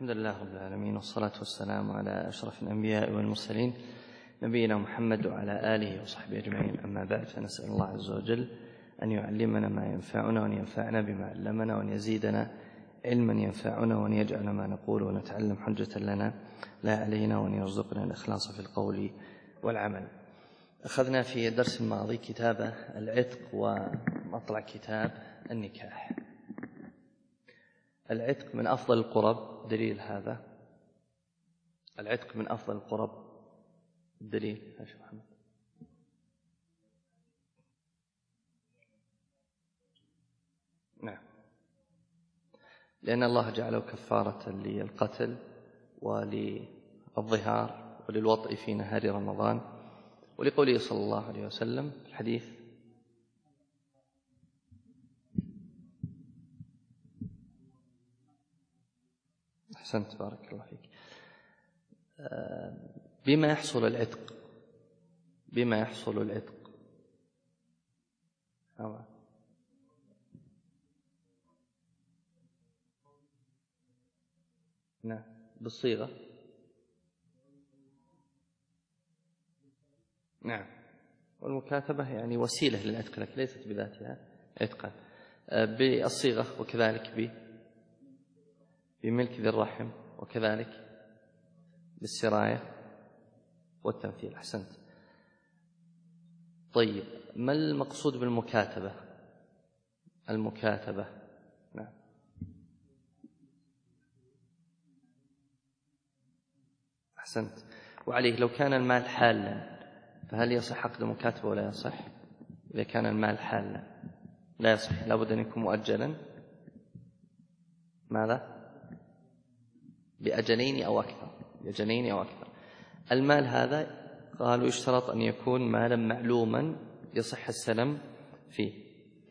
الحمد لله رب العالمين، والصلاة والسلام على أشرف الأنبياء والمرسلين نبينا محمد وعلى آله وصحبه أجمعين. أما بعد، فنسأل الله عز وجل أن يعلمنا ما ينفعنا وأن ينفعنا بما علمنا وأن يزيدنا علما ينفعنا وأن يجعل ما نقول ونتعلم حجة لنا لا علينا وأن يرزقنا الإخلاص في القول والعمل. أخذنا في الدرس الماضي كتاب العتق ومطلع كتاب النكاح. العتق من أفضل القرب، دليل هذا. العتق من أفضل القرب، الدليل يا شيخ محمد. نعم، لأن الله جعله كفارة للقتل وللظهار وللوطء في نهار رمضان، ولقوله صلى الله عليه وسلم في الحديث: أحسنت بارك الله فيك. بما يحصل العتق، بما يحصل العتق. نعم، بالصيغة. نعم، والمكاتبة يعني وسيلة للعتق لكن ليست بذاتها عتقا. بالصيغة، وكذلك بملك ذي الرحم، وكذلك بالسراية والتمثيل. أحسنت. طيب، ما المقصود بالمكاتبة؟ المكاتبة، نعم، أحسنت. وعليه لو كان المال حالا فهل يصح عقد المكاتبة ولا يصح؟ إذا كان المال حالا لا يصح، لابد أن يكون مؤجلا. ماذا؟ بأجلين أو أكثر، بأجلين أو أكثر. المال هذا قالوا يشترط أن يكون مالا معلوما يصح السلم فيه.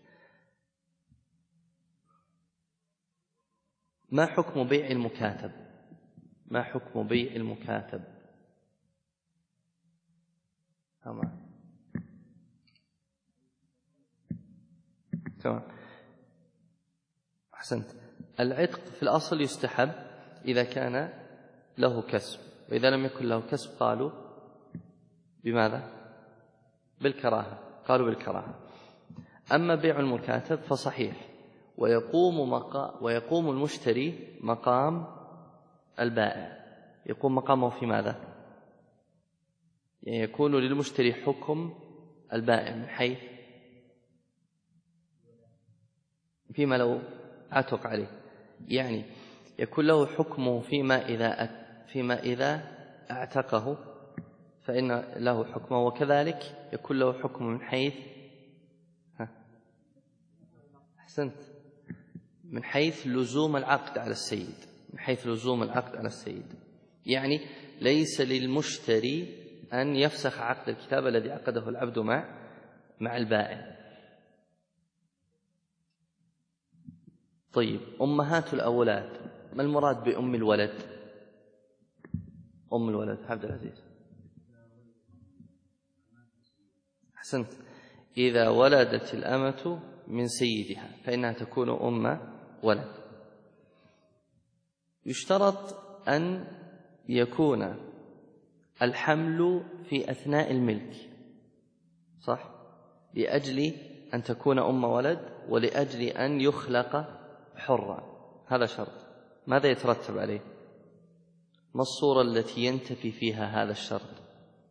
ما حكم بيع المكاتب؟ ما حكم بيع المكاتب؟ تمام، أحسنت. العتق في الأصل يستحب إذا كان له كسب، وإذا لم يكن له كسب قالوا بماذا؟ بالكراهة، قالوا بالكراهة. أما بيع المكاتب فصحيح، ويقوم المشتري مقام البائع. يقوم مقامه في ماذا؟ يعني يكون للمشتري حكم البائع من حيث فيما لو عتق عليه، يعني يكون له حكمه فيما إذا اعتقه فإن له حكمه، وكذلك يكون له حكم من حيث أحسنت، من حيث لزوم العقد على السيد، من حيث لزوم العقد على السيد. يعني ليس للمشتري أن يفسخ عقد الكتاب الذي عقده العبد مع البائع. طيب، أمهات الأولاد، ما المراد بأم الولد؟ أم الولد عبد العزيز. أحسنت. إذا ولدت الأمة من سيدها فإنها تكون أم ولد. يشترط أن يكون الحمل في أثناء الملك، صح؟ لأجل أن تكون أم ولد ولأجل أن يخلق حرا، هذا شرط. ماذا يترتب عليه؟ ما الصورة التي ينتفي فيها هذا الشرط؟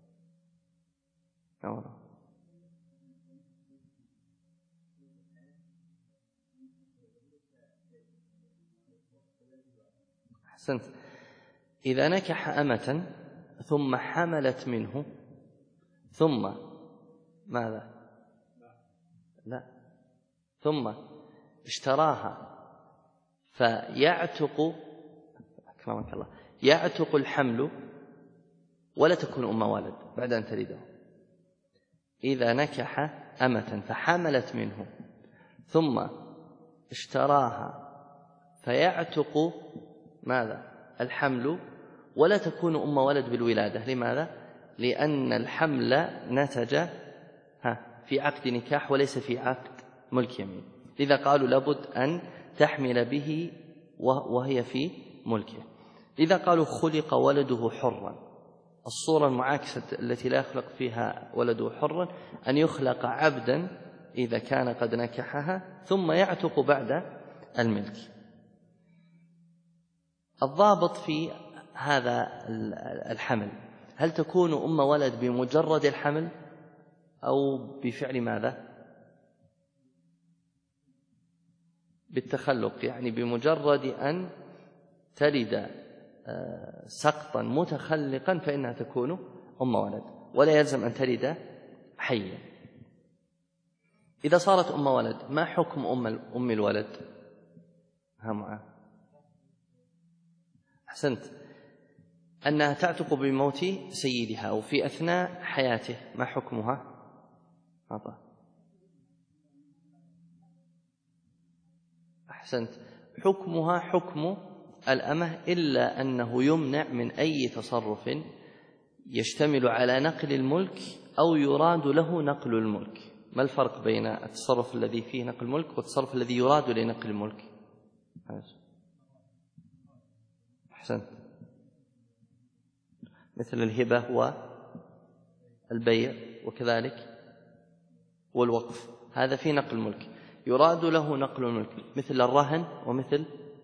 أحسنت. إذا نكح أمة ثم حملت منه ثم ماذا؟ لا، ثم اشتراها فيعتق، أكرمك الله، يعتق الحمل ولا تكون أم ولد بعد أن تلده. إذا نكح أمة فحملت منه ثم اشتراها فيعتق ماذا؟ الحمل ولا تكون أم ولد بالولادة. لماذا؟ لأن الحمل نتج في عقد نكاح وليس في عقد ملك يمين، لذا قالوا لابد أن تحمل به وهي في ملكه. إذا قالوا خلق ولده حرا، الصورة المعاكسة التي لا يخلق فيها ولده حرا أن يخلق عبدا إذا كان قد نكحها ثم يعتق بعد الملك. الضابط في هذا الحمل، هل تكون أم ولد بمجرد الحمل أو بفعل ماذا؟ بالتخلق، يعني بمجرد أن تلد سقطا متخلقا فإنها تكون أم ولد، ولا يلزم أن تلد حيا. إذا صارت أم ولد ما حكم أم الولد؟ ها معاه أحسنت، أنها تعتق بموت سيدها أو في أثناء حياته، ما حكمها؟ أحسنت، حكمها حكم الأمة، إلا أنه يمنع من أي تصرف يشتمل على نقل الملك أو يراد له نقل الملك. ما الفرق بين التصرف الذي فيه نقل الملك والتصرف الذي يراد لنقل الملك؟ أحسنت، مثل الهبة والبيع وكذلك والوقف، هذا فيه نقل الملك يراد له نقل الملك، مثل الرهن ومثل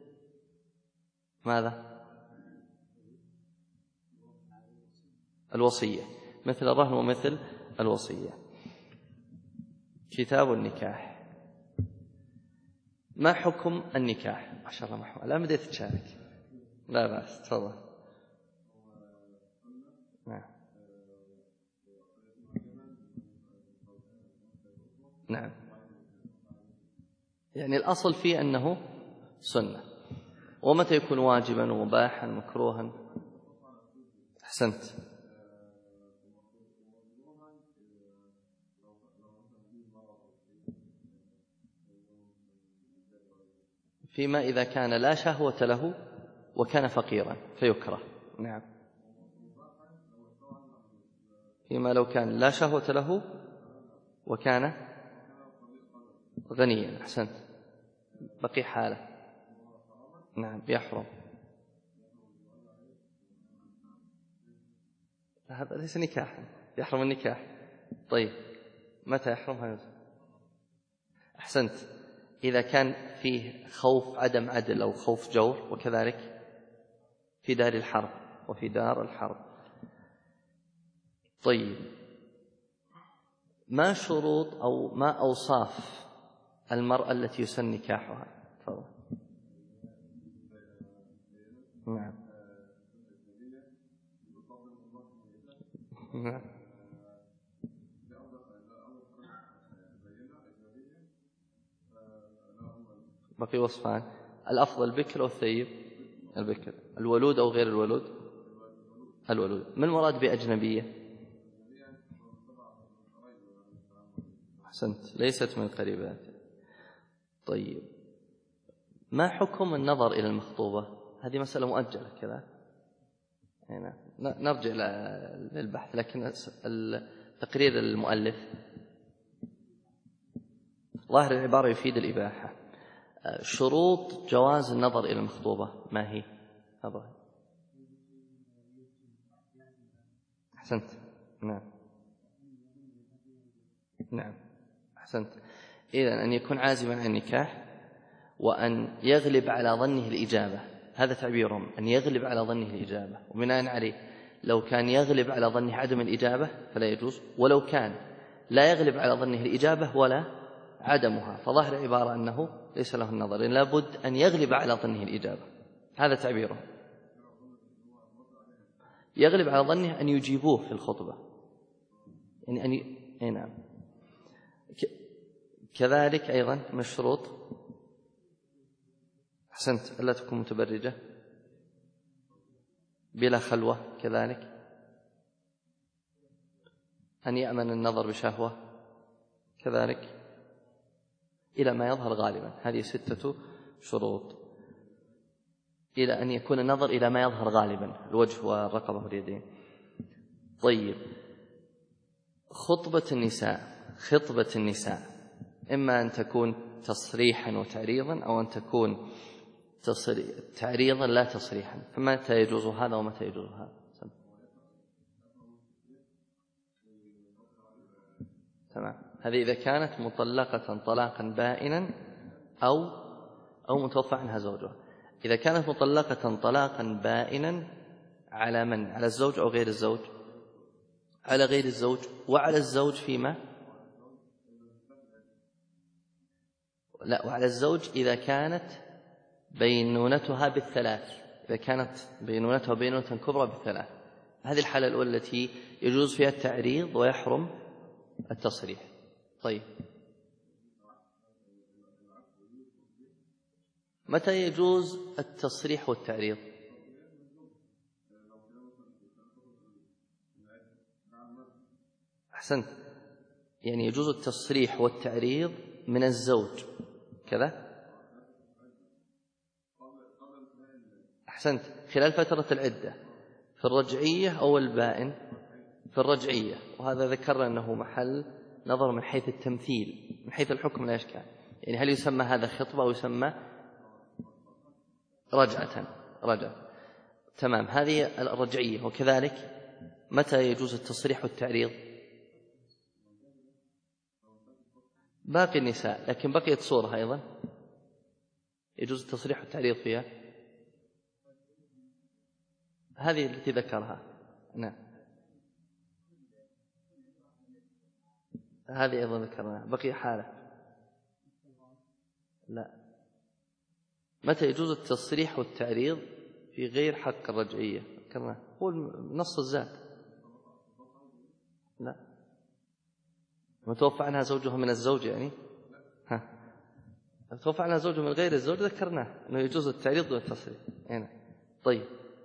ماذا؟ الوصية، مثل الرهن ومثل الوصية. كتاب النكاح، ما حكم النكاح؟ ما شاء الله محمد، لا بديت تشارك، لا بأس، تفضل. نعم، يعني الأصل فيه أنه سنة، ومتى يكون واجبا ومباحا مكروها؟ أحسنت، فيما إذا كان لا شهوة له وكان فقيرا فيكره. نعم، فيما لو كان لا شهوة له وكان غنيا. أحسنت، بقي حاله. نعم، يحرم. هذا ليس نكاحا، يحرم النكاح. طيب متى يحرم هذا؟ أحسنت، إذا كان فيه خوف عدم عدل أو خوف جور، وكذلك في دار الحرب وفي دار الحرب. طيب، ما شروط أو ما أوصاف المرأة التي يسن نكاحها؟ تفضل. نعم. نعم. بقي وصفان، الأفضل بكر أو الثيب؟ البكر. الولود أو غير الولود؟ الولود. ما المراد بأجنبية؟ أحسنت، ليست من القريبات. طيب، ما حكم النظر إلى المخطوبة؟ هذه مسألة مؤجلة كذا، هنا نرجع للبحث، لكن تقرير المؤلف ظاهر العبارة يفيد الإباحة. شروط جواز النظر إلى المخطوبة ما هي؟ أحسنت. نعم. نعم، أحسنت. إذن أن يكون عازما عن النكاح، وأن يغلب على ظنه الإجابة، هذا تعبيرهم، أن يغلب على ظنه الإجابة، وبناء عليه لو كان يغلب على ظنه عدم الإجابة فلا يجوز، ولو كان لا يغلب على ظنه الإجابة ولا عدمها فظاهر العبارة أنه ليس له النظر، لأن لابد أن يغلب على ظنه الإجابة، هذا تعبيره. يغلب على ظنه أن يجيبوه في الخطبة، يعني نعم. كذلك أيضا مشروط، أحسنت، ألا تكون متبرجة بلا خلوة، كذلك أن يأمن النظر بشهوة، كذلك إلى ما يظهر غالبا، هذه 6 شروط، إلى أن يكون النظر إلى ما يظهر غالبا، الوجه والرقبة واليدين. طيب، خطبة النساء إما أن تكون تصريحا وتعريضا، أو أن تكون تعريضا لا تصريحا، فمتى يجوز هذا ومتى يجوز هذا؟ تمام. هذه إذا كانت مطلقة طلاقا بائنا أو متوفى عنها زوجها. إذا كانت مطلقة طلاقا بائنا على من؟ على الزوج أو غير الزوج؟ على غير الزوج. وعلى الزوج فيما؟ لا، وعلى الزوج إذا كانت بينونتها بالثلاث، إذا كانت بينونتها بينونة كبرى بالثلاث، هذه الحالة الأولى التي يجوز فيها التعريض ويحرم التصريح. طيب، متى يجوز التصريح والتعريض؟ أحسنت، يعني يجوز التصريح والتعريض من الزوج كذا. أحسنت، خلال فترة العدة في الرجعية أو البائن؟ في الرجعية، وهذا ذكرنا أنه محل نظر من حيث التمثيل، من حيث الحكم لا إشكال. يعني هل يسمى هذا خطبة أو يسمى رجعة؟ تمام، هذه الرجعية. وكذلك متى يجوز التصريح والتعريض؟ باقي النساء، لكن بقيت صورة أيضا يجوز التصريح والتعريض فيها، هذه التي ذكرها. نعم، هذه أيضا ذكرناها. بقي حالة لا. متى يجوز التصريح والتعريض في غير حق الرجعية؟ ذكرناه، هو نص الزاد. لا، متوفى عنها زوجها من الزوج، يعني متوفى عنها زوجها من غير الزوج، ذكرناه أنه يجوز التعريض والتصريح. يعني طيب،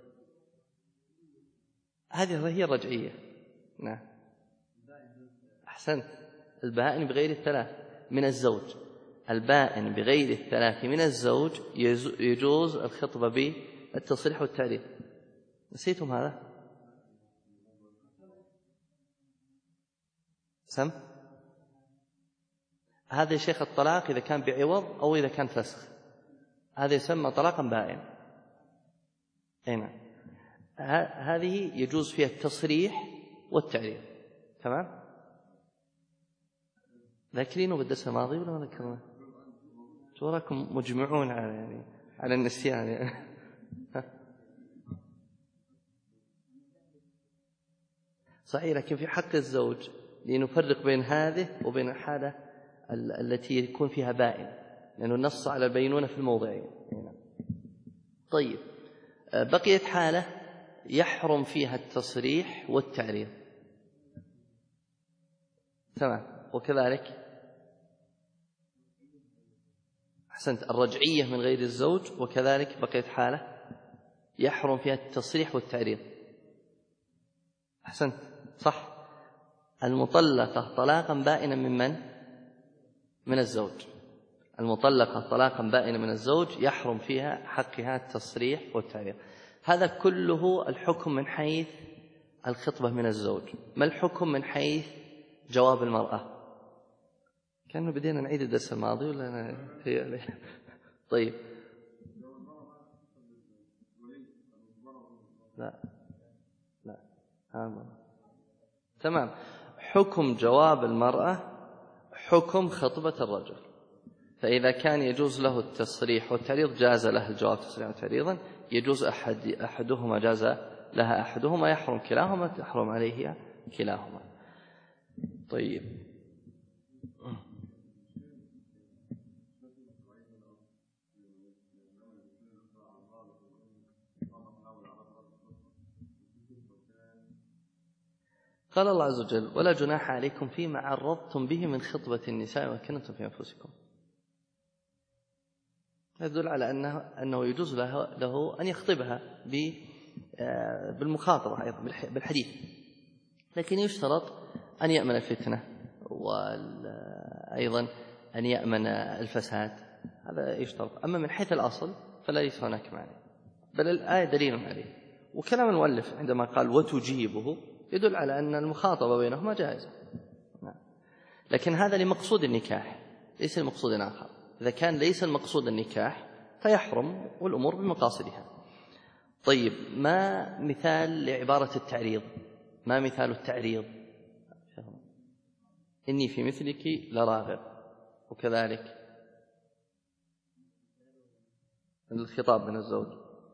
هذه هي الرجعية. نعم، أحسنت، البائن بغير الثلاث من الزوج. البائن بغير الثلاث من الزوج يجوز الخطبة بالتصريح والتعريض. نسيتم هذا؟ سم هذا يا شيخ الطلاق إذا كان بعوض أو إذا كان فسخ، هذا يسمى طلاقا بائن. هنا هذه يجوز فيها التصريح والتعريض. تمام، ذاكرينه بالدرس الماضي ولا ما ذكرنا؟ وراكم مجمعون على النسيان. صحيح، لكن في حق الزوج لنفرق بين هذه وبين الحالة التي يكون فيها بائن، لأنه نص على البينونة في الموضعين. طيب، بقيت حالة يحرم فيها التصريح والتعريض. تمام، وكذلك أحسنت الرجعية من غير الزوج، وكذلك بقيت حالة يحرم فيها التصريح والتعريض. أحسنت، صح، المطلقة طلاقا بائنا من الزوج. المطلقة طلاقا بائنا من الزوج يحرم فيها حقها التصريح والتعريض. هذا كله الحكم من حيث الخطبة من الزوج. ما الحكم من حيث جواب المرأة؟ كأنه بدينا نعيد الدرس الماضي ولا أنا في طيب، لا تمام. حكم جواب المرأة حكم خطبة الرجل، فإذا كان يجوز له التصريح والتعريض جاز له الجواب تصريحا وتعريضا، يجوز أحدهما جاز لها أحدهما، يحرم كلاهما تحرم عليه كلاهما. طيب، قال الله عز وجل: ولا جناح عليكم فيما عرضتم به من خطبة النساء وكنتم في أنفسكم. يدل على أنه يجوز له أن يخطبها بالمخاطبة أيضا بالحديث، لكن يشترط أن يأمن الفتنة وأيضا أن يأمن الفساد، هذا يشترط. أما من حيث الأصل فليس هناك معنى، بل الآية دليل عليه. وكلام المؤلف عندما قال وتجيبه يدل على أن المخاطبة بينهما جائزة. لكن هذا لمقصود النكاح، ليس المقصود آخر. إذا كان ليس المقصود النكاح فيحرم والأمور بمقاصدها. طيب، ما مثال لعبارة التعريض؟ ما مثال التعريض؟ إني في مثلك لراغب، وكذلك الخطاب من الزوج.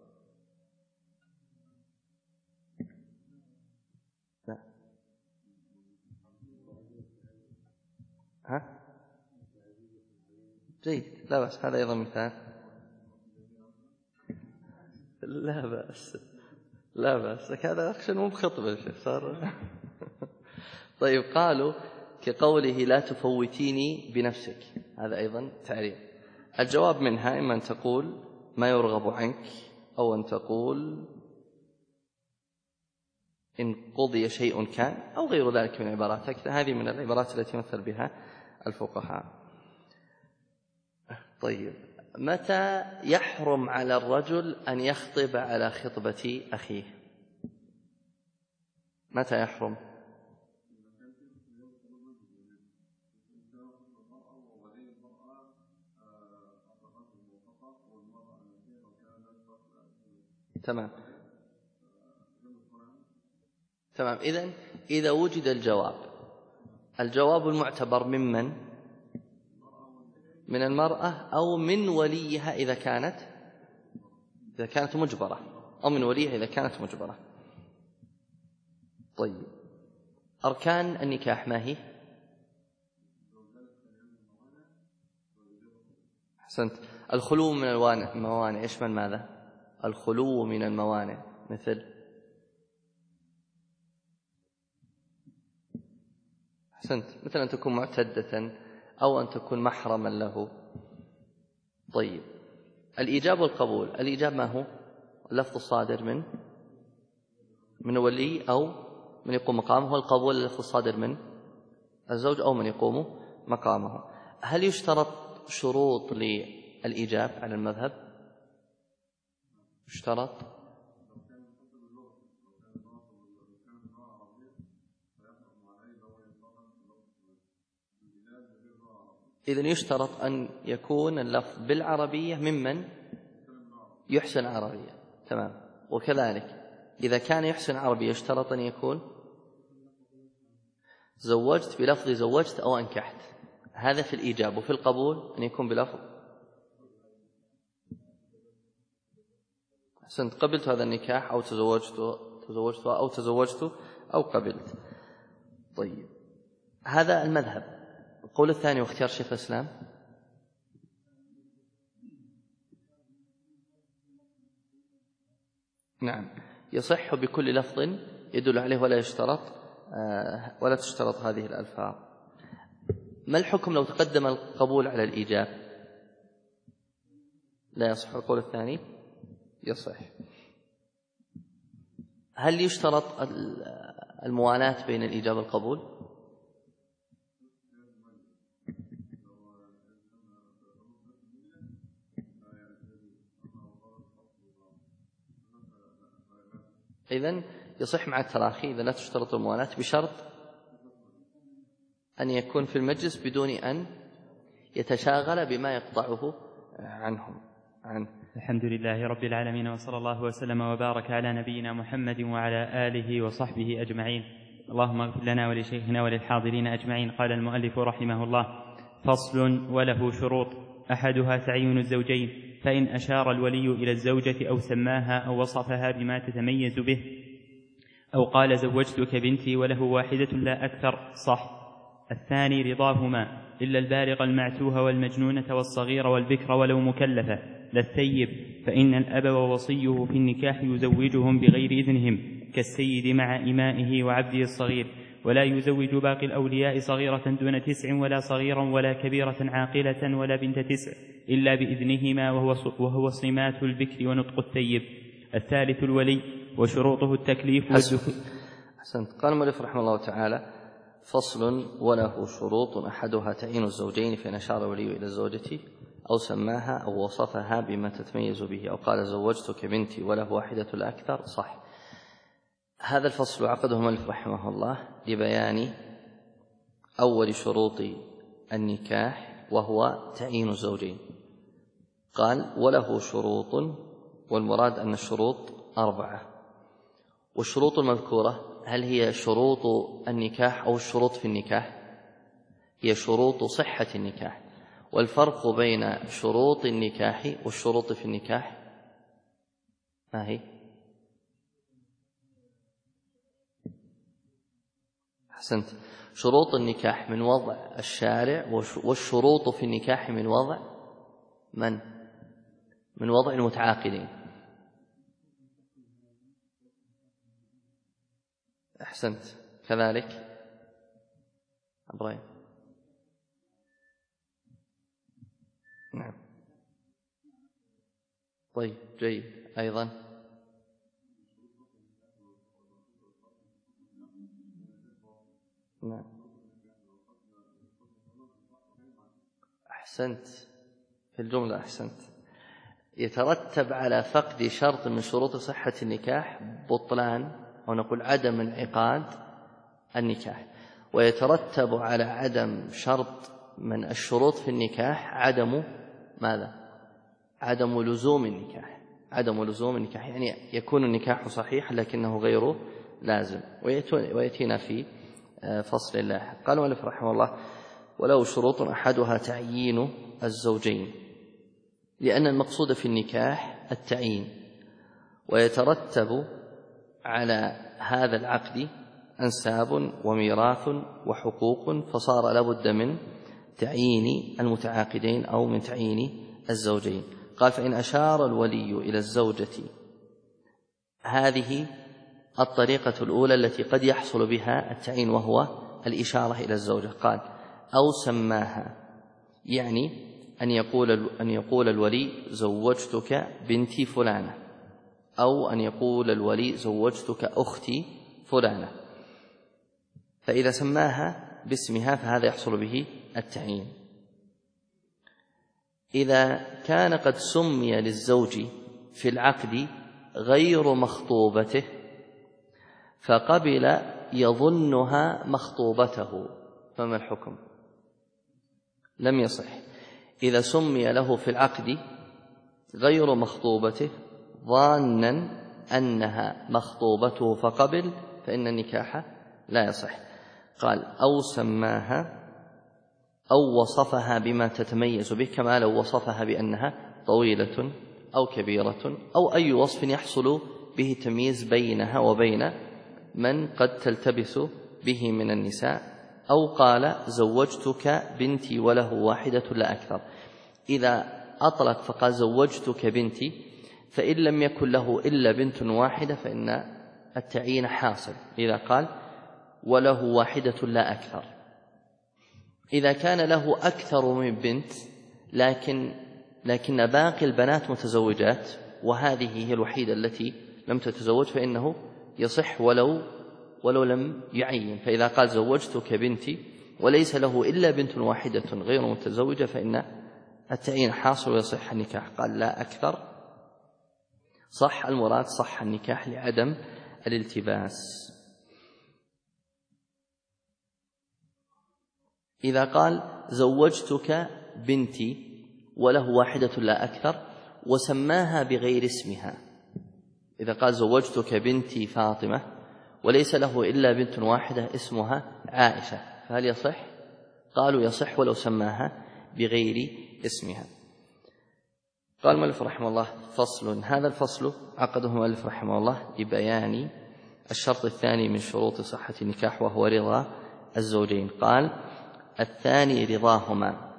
لا. ها؟ جيد، لا بأس، هذا أيضا مثال. لا بأس، لا بأس، هذا أخشى مو بخطبة صار. طيب، قالوا كقوله لا تفوتيني بنفسك، هذا أيضا تعريض. الجواب منها إما أن تقول ما يرغب عنك، أو أن تقول إن قضي شيء كان، أو غير ذلك من عبارات. هذه من العبارات التي مثل بها الفقهاء. طيب، متى يحرم على الرجل أن يخطب على خطبة أخيه؟ متى يحرم؟ تمام. إذا وجد الجواب المعتبر ممن؟ من المرأة أو من وليها إذا كانت مجبرة، أو من وليها إذا كانت مجبرة. طيب، أركان النكاح ما هي؟ أحسنت. الخلو من الموانع يشمل ماذا؟ الخلو من الموانع مثل أن تكون معتدة، أو أن تكون محرما له. طيب، الإيجاب والقبول. الإيجاب ما هو؟ اللفظ الصادر من ولي أو من يقوم مقامه، والقبول اللفظ الصادر من الزوج أو من يقوم مقامه. هل يشترط شروط للإيجاب على المذهب؟ يشترط. إذن يشترط أن يكون اللفظ بالعربية ممن يحسن عربية. تمام. وكذلك إذا كان يحسن عربية يشترط أن يكون زوجت بلفظ زوجت أو أنكحت. هذا في الإيجاب. وفي القبول أن يكون بلفظ أحسنت، قبلت هذا النكاح، أو تزوجت أو قبلت. طيب، هذا المذهب. القول الثاني واختيار شيخ الإسلام. نعم، يصح بكل لفظ يدل عليه، ولا تشترط هذه الألفاظ. ما الحكم لو تقدم القبول على الإيجاب؟ لا يصح. القول الثاني يصح. هل يشترط الموالاة بين الإيجاب والقبول؟ إذن يصح مع التراخي إذا لا تشترط الموالاة، بشرط أن يكون في المجلس بدون أن يتشاغل بما يقطعه عنه. الحمد لله رب العالمين، وصلى الله وسلم وبارك على نبينا محمد وعلى آله وصحبه أجمعين. اللهم اغفر لنا ولشيخنا وللحاضرين أجمعين. قال المؤلف رحمه الله: فصل: وله شروط، أحدها تعيين الزوجين، فإن أشار الولي إلى الزوجة أو سماها أو وصفها بما تتميز به، أو قال زوجتك بنتي وله واحدة لا أكثر، صح. الثاني رضاهما، إلا البالغ المعتوه والمجنونة والصغير والبكر ولو مكلفة، لا الثيب، فإن الأب ووصيه في النكاح يزوجهم بغير إذنهم، كالسيد مع إمائه وعبده الصغير، ولا يزوج باقي الأولياء صغيرة دون 9 ولا صغيرا ولا كبيرة عاقلة ولا بنت 9 إلا بإذنهما، وهو صمات البكر ونطق الثيب. الثالث الولي، وشروطه التكليف والدخول. أحسنت. قال المؤلف رحمه الله تعالى: فصل: وله شروط، أحدها تعيين الزوجين، فإن أشار الولي إلى الزوجة أو سماها أو وصفها بما تتميز به، أو قال زوجتك بنتي وله واحدة لا أكثر، صح. هذا الفصل عقده المؤلف رحمه الله لبيان أول شروط النكاح، وهو تعيين الزوجين. قال وله شروط، والمراد أن الشروط 4. والشروط المذكورة هل هي شروط النكاح أو الشروط في النكاح؟ هي شروط صحة النكاح. والفرق بين شروط النكاح والشروط في النكاح ما هي؟ أحسنت. شروط النكاح من وضع الشارع، والشروط في النكاح من وضع من؟ من وضع المتعاقدين. أحسنت. كذلك إبراهيم. نعم. طيب جيد. أيضا نعم. أحسنت. في الجملة أحسنت. يترتب على فقد شرط من شروط صحة النكاح بطلان، أو نقول عدم انعقاد النكاح، ويترتب على عدم شرط من الشروط في النكاح عدم ماذا؟ عدم لزوم النكاح. عدم لزوم النكاح يعني يكون النكاح صحيح لكنه غير لازم، ويأتينا في فصل لاحق. قال المؤلف رحمه الله وله شروط أحدها تعيين الزوجين، لأن المقصود في النكاح التعيين، ويترتب على هذا العقد أنساب وميراث وحقوق، فصار لابد من تعيين المتعاقدين أو من تعيين الزوجين. قال فإن أشار الولي إلى الزوجة، هذه الطريقة الأولى التي قد يحصل بها التعيين، وهو الإشارة إلى الزوجة. قال أو سماها، يعني أن يقول الولي زوجتك بنتي فلانة، أو أن يقول الولي زوجتك أختي فلانة، فإذا سماها باسمها فهذا يحصل به التعيين. إذا كان قد سمي للزوج في العقد غير مخطوبته فقبل يظنها مخطوبته، فما الحكم؟ لم يصح. إذا سمي له في العقد غير مخطوبته ظانا أنها مخطوبته فقبل، فإن النكاح لا يصح. قال أو سماها أو وصفها بما تتميز به، كما لو وصفها بأنها طويلة أو كبيرة أو أي وصف يحصل به تمييز بينها وبين من قد تلتبس به من النساء، أو قال زوجتك بنتي وله واحدة لا أكثر. إذا أطلق فقال زوجتك بنتي، فإن لم يكن له إلا بنت واحدة فإن التعيين حاصل. إذا قال وله واحدة لا أكثر. إذا كان له أكثر من بنت لكن باقي البنات متزوجات وهذه هي الوحيدة التي لم تتزوج، فإنه يصح ولو لم يعين. فإذا قال زوجتك بنتي وليس له إلا بنت واحدة غير متزوجة فإن التعيين حاصل ويصح النكاح. قال لا أكثر، صح المراد صح النكاح لعدم الالتباس. إذا قال زوجتك بنتي وله واحدة لا أكثر وسماها بغير اسمها، إذا قال زوجتك بنتي فاطمة وليس له إلا بنت واحدة اسمها عائشة، فهل يصح؟ قالوا يصح ولو سماها بغير اسمها. قال المؤلف رحمه الله فصل. هذا الفصل عقده المؤلف رحمه الله لبيان الشرط الثاني من شروط صحة النكاح، وهو رضا الزوجين. قال الثاني رضاهما،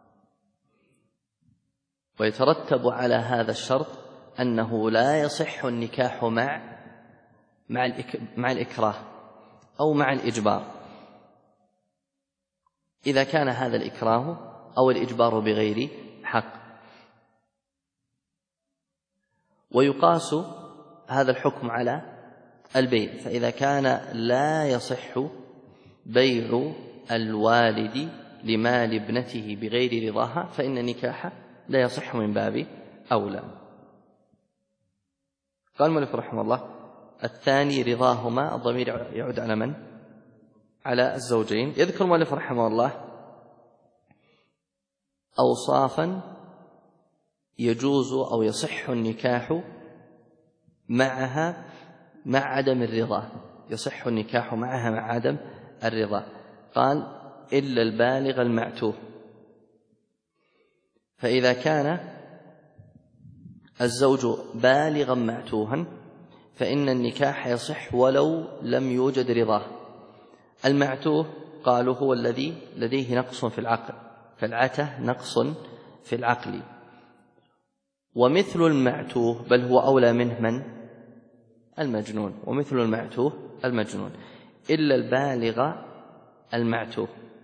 ويترتب على هذا الشرط أنه لا يصح النكاح مع الإكراه أو مع الإجبار، إذا كان هذا الإكراه أو الإجبار بغير حق. ويقاس هذا الحكم على البيع، فإذا كان لا يصح بيع الوالد لمال ابنته بغير رضاها فإن النكاح لا يصح من باب أولى. قال المؤلف رحمه الله الثاني رضاهما، الضمير يعود على من؟ على الزوجين. يذكر المؤلف رحمه الله أوصافا يجوز أو يصح النكاح معها مع عدم الرضا، يصح النكاح معها مع عدم الرضا. قال إلا البالغ المعتوه. فإذا كان الزوج بالغا معتوها فإن النكاح يصح ولو لم يوجد رضاه. المعتوه قالوا هو الذي لديه نقص في العقل، فالعته نقص في العقل. ومثل المعتوه، بل هو أولى منه من؟ المجنون. ومثل المعتوه المجنون، إلا البالغ المعتوه.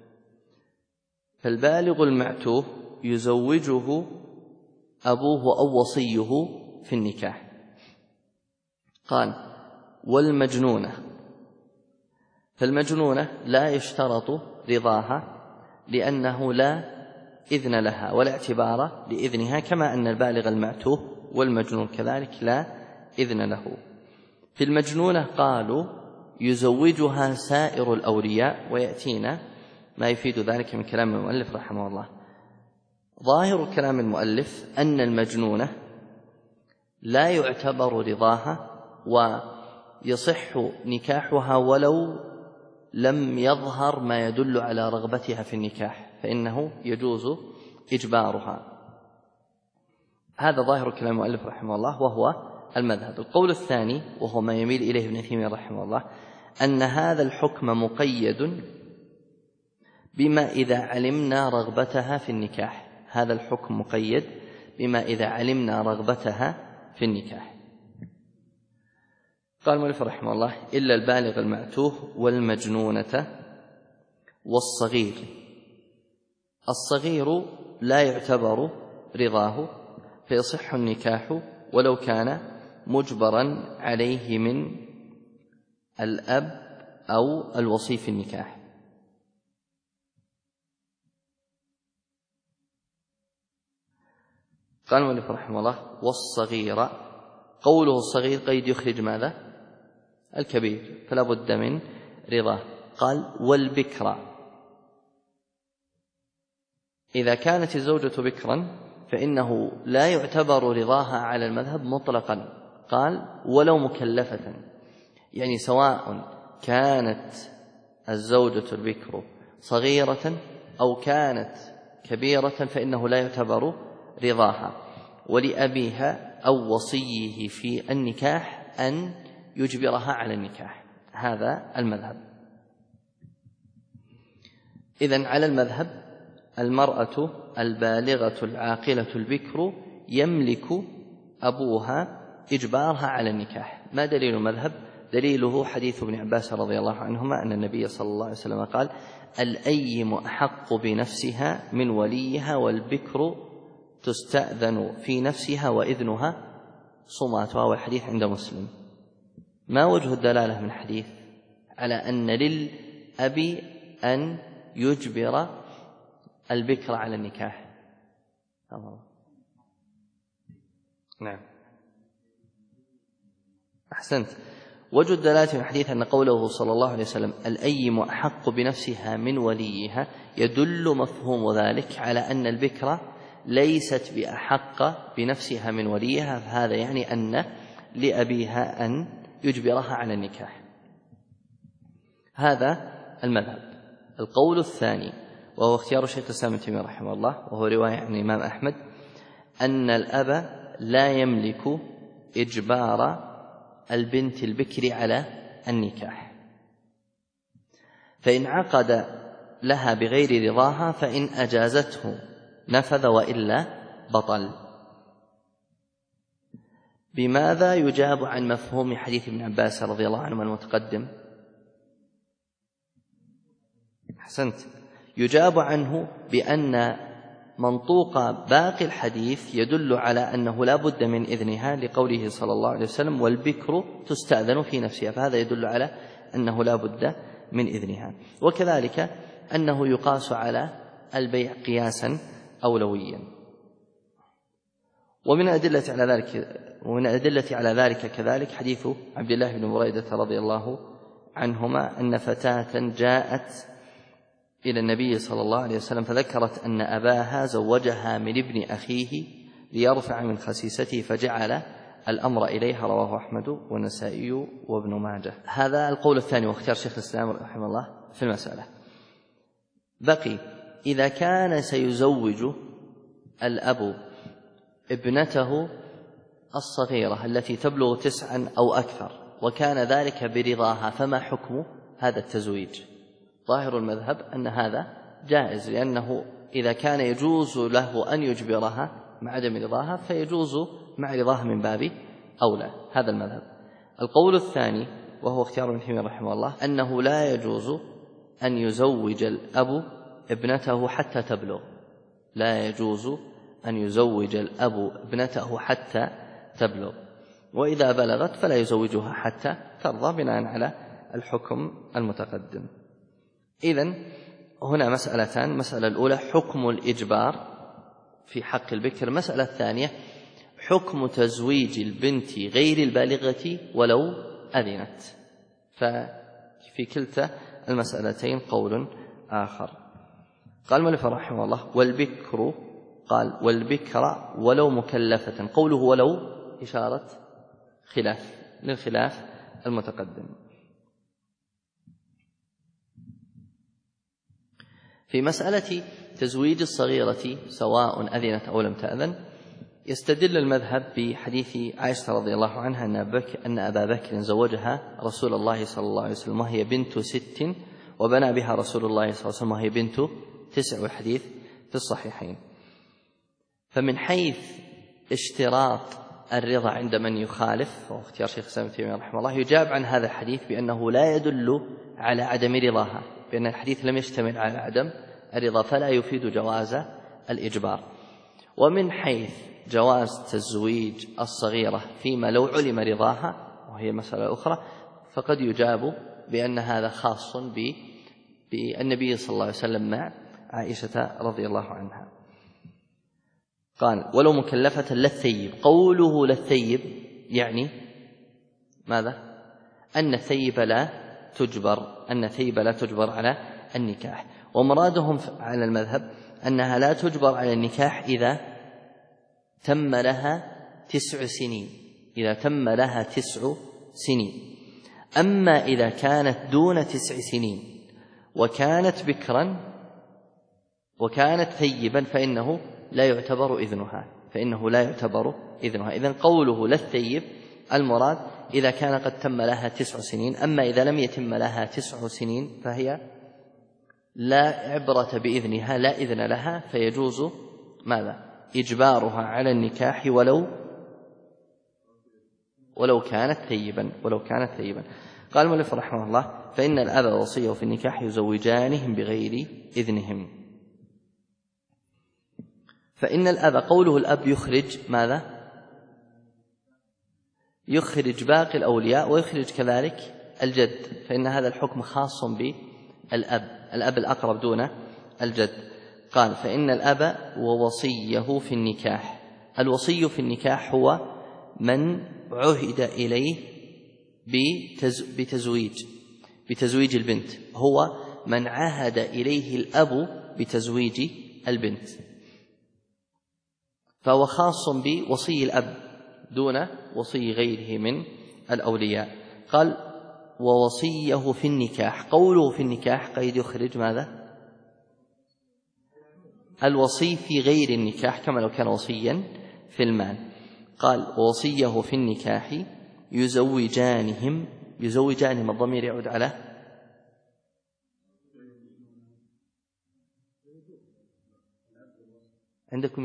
فالبالغ المعتوه يزوجه أبوه أو وصيه في النكاح. قال والمجنونة، فالمجنونة لا يشترط رضاها لأنه لا إذن لها ولا اعتبار لإذنها، كما أن البالغ المعتوه والمجنون كذلك لا إذن له. في المجنونة قالوا يزوجها سائر الأولياء، ويأتينا ما يفيد ذلك من كلام المؤلف رحمه الله. ظاهر كلام المؤلف أن المجنونة لا يعتبر رضاها ويصح نكاحها ولو لم يظهر ما يدل على رغبتها في النكاح، فإنه يجوز إجبارها. هذا ظاهر كلام المؤلف رحمه الله وهو المذهب. القول الثاني وهو ما يميل إليه ابن تيمية رحمه الله أن هذا الحكم مقيد بما إذا علمنا رغبتها في النكاح. هذا الحكم مقيد بما إذا علمنا رغبتها في النكاح. قال المؤلف رحمه الله إلا البالغ المعتوه والمجنونة والصغير. الصغير لا يعتبر رضاه فيصح النكاح ولو كان مجبرا عليه من الأب أو الوصي في النكاح. قال المؤلف رحمه الله والصغير، قوله الصغير قيد يخرج ماذا؟ الكبير، فلا بد من رضاه. قال والبكرة، إذا كانت الزوجة بكرا فإنه لا يعتبر رضاها على المذهب مطلقا. قال ولو مكلفة، يعني سواء كانت الزوجة البكر صغيرة أو كانت كبيرة فإنه لا يعتبر رضاها. ولأبيها أو وصيه في النكاح أن يجبرها على النكاح. هذا المذهب. إذن على المذهب المرأة البالغة العاقلة البكر يملك أبوها إجبارها على النكاح. ما دليل المذهب؟ دليله حديث ابن عباس رضي الله عنهما أن النبي صلى الله عليه وسلم قال الأيم أحق بنفسها من وليها والبكر تستأذن في نفسها وإذنها صماتها. والحديث عند مسلم. ما وجه الدلالة من الحديث على أن للأب أن يجبر البكر على النكاح؟ نعم أحسنت. وجه الدلالة من الحديث أن قوله صلى الله عليه وسلم الأيم أحق بنفسها من وليها يدل مفهوم ذلك على أن البكر ليست بأحق بنفسها من وليها، فهذا يعني أن لأبيها أن يجبرها على النكاح. هذا المذهب. القول الثاني وهو اختيار شيخ الإسلام ابن تيمية رحمه الله وهو رواية عن الإمام أحمد أن الأب لا يملك إجبار البنت البكر على النكاح، فإن عقد لها بغير رضاها فإن أجازته نفذ وإلا بطل. بماذا يجاب عن مفهوم حديث ابن عباس رضي الله عنه المتقدم؟ أحسنت. يجاب عنه بأن منطوق باقي الحديث يدل على أنه لا بد من إذنها لقوله صلى الله عليه وسلم والبكر تستأذن في نفسها، فهذا يدل على أنه لا بد من إذنها. وكذلك أنه يقاس على البيع قياسا أولويا. ومن الأدلة على ذلك كذلك حديث عبد الله بن بريدة رضي الله عنهما أن فتاة جاءت إلى النبي صلى الله عليه وسلم فذكرت أن أباها زوجها من ابن أخيه ليرفع من خسيسته فجعل الأمر إليها. رواه أحمد والنسائي وابن ماجه. هذا القول الثاني واختيار شيخ الإسلام رحمه الله في المسألة. بقي إذا كان سيزوج الأب ابنته الصغيرة التي تبلغ 9 أو أكثر وكان ذلك برضاها، فما حكم هذا التزويج؟ ظاهر المذهب أن هذا جائز، لأنه إذا كان يجوز له أن يجبرها مع عدم رضاها فيجوز مع رضاها من باب أولى. هذا المذهب. القول الثاني وهو اختيار ابن تيمية رحمه الله أنه لا يجوز أن يزوج الأب ابنته حتى تبلغ، لا يجوز أن يزوج الأب ابنته حتى تبلغ، وإذا بلغت فلا يزوجها حتى ترضى بناء على الحكم المتقدم. إذن هنا مسألتان: مسألة الأولى حكم الإجبار في حق البكر، مسألة الثانية حكم تزويج البنت غير البالغة ولو أذنت. ففي كلتا المسألتين قول آخر. قال المؤلف رحمه الله: والبكر، قال والبكر ولو مكلفة. قوله ولو إشارة خلاف للخلاف المتقدم. في مسألة تزويج الصغيرة سواء أذنت أو لم تأذن يستدل المذهب بحديث عائشة رضي الله عنها أن أبا بكر زوجها رسول الله صلى الله عليه وسلم وهي بنت 6 وبنى بها رسول الله صلى الله عليه وسلم وهي بنت 9، والحديث في الصحيحين. فمن حيث اشتراط الرضا عند من يخالف، واختيار شيخ الإسلام ابن تيمية رحمه الله، يجاب عن هذا الحديث بأنه لا يدل على عدم رضاها، بأن الحديث لم يشتمل على عدم الرضا فلا يفيد جواز الإجبار. ومن حيث جواز تزويج الصغيرة فيما لو علم رضاها وهي مسألة أخرى، فقد يجاب بأن هذا خاص بالنبي صلى الله عليه وسلم مع عائشة رضي الله عنها. قال ولو مكلفة للثيب. قوله للثيب يعني ماذا؟ أن الثيب لا تجبر على النكاح، ومرادهم على المذهب أنها لا تجبر على النكاح إذا تم لها 9 سنين، إذا تم لها 9 سنين. أما إذا كانت دون 9 سنين وكانت بكرا وكانت ثيبا فإنه لا يعتبر إذنها. إذن قوله للثيب المراد إذا كان قد تم لها 9 سنين. أما إذا لم يتم لها 9 سنين فهي لا عبرة بإذنها، لا إذن لها، فيجوز ماذا؟ إجبارها على النكاح ولو كانت ثيبا. قال المؤلف رحمه الله: فإن الأب وصيه في النكاح يزوجانهم بغير إذنهم. فإن الأب، قوله الأب يخرج ماذا؟ يخرج باقي الأولياء ويخرج كذلك الجد، فإن هذا الحكم خاص بالأب الأقرب دون الجد. قال فإن الأب ووصيه في النكاح. الوصي في النكاح هو من عهد إليه بتزويج البنت، هو من عهد إليه الأب بتزويج البنت، فهو خاص بوصي الأب دون وصي غيره من الأولياء. قال ووصيه في النكاح. قوله في النكاح قيد يخرج ماذا؟ الوصي في غير النكاح كما لو كان وصيا في المال. قال ووصيه في النكاح يزوجانهم. الضمير يعود على عندكم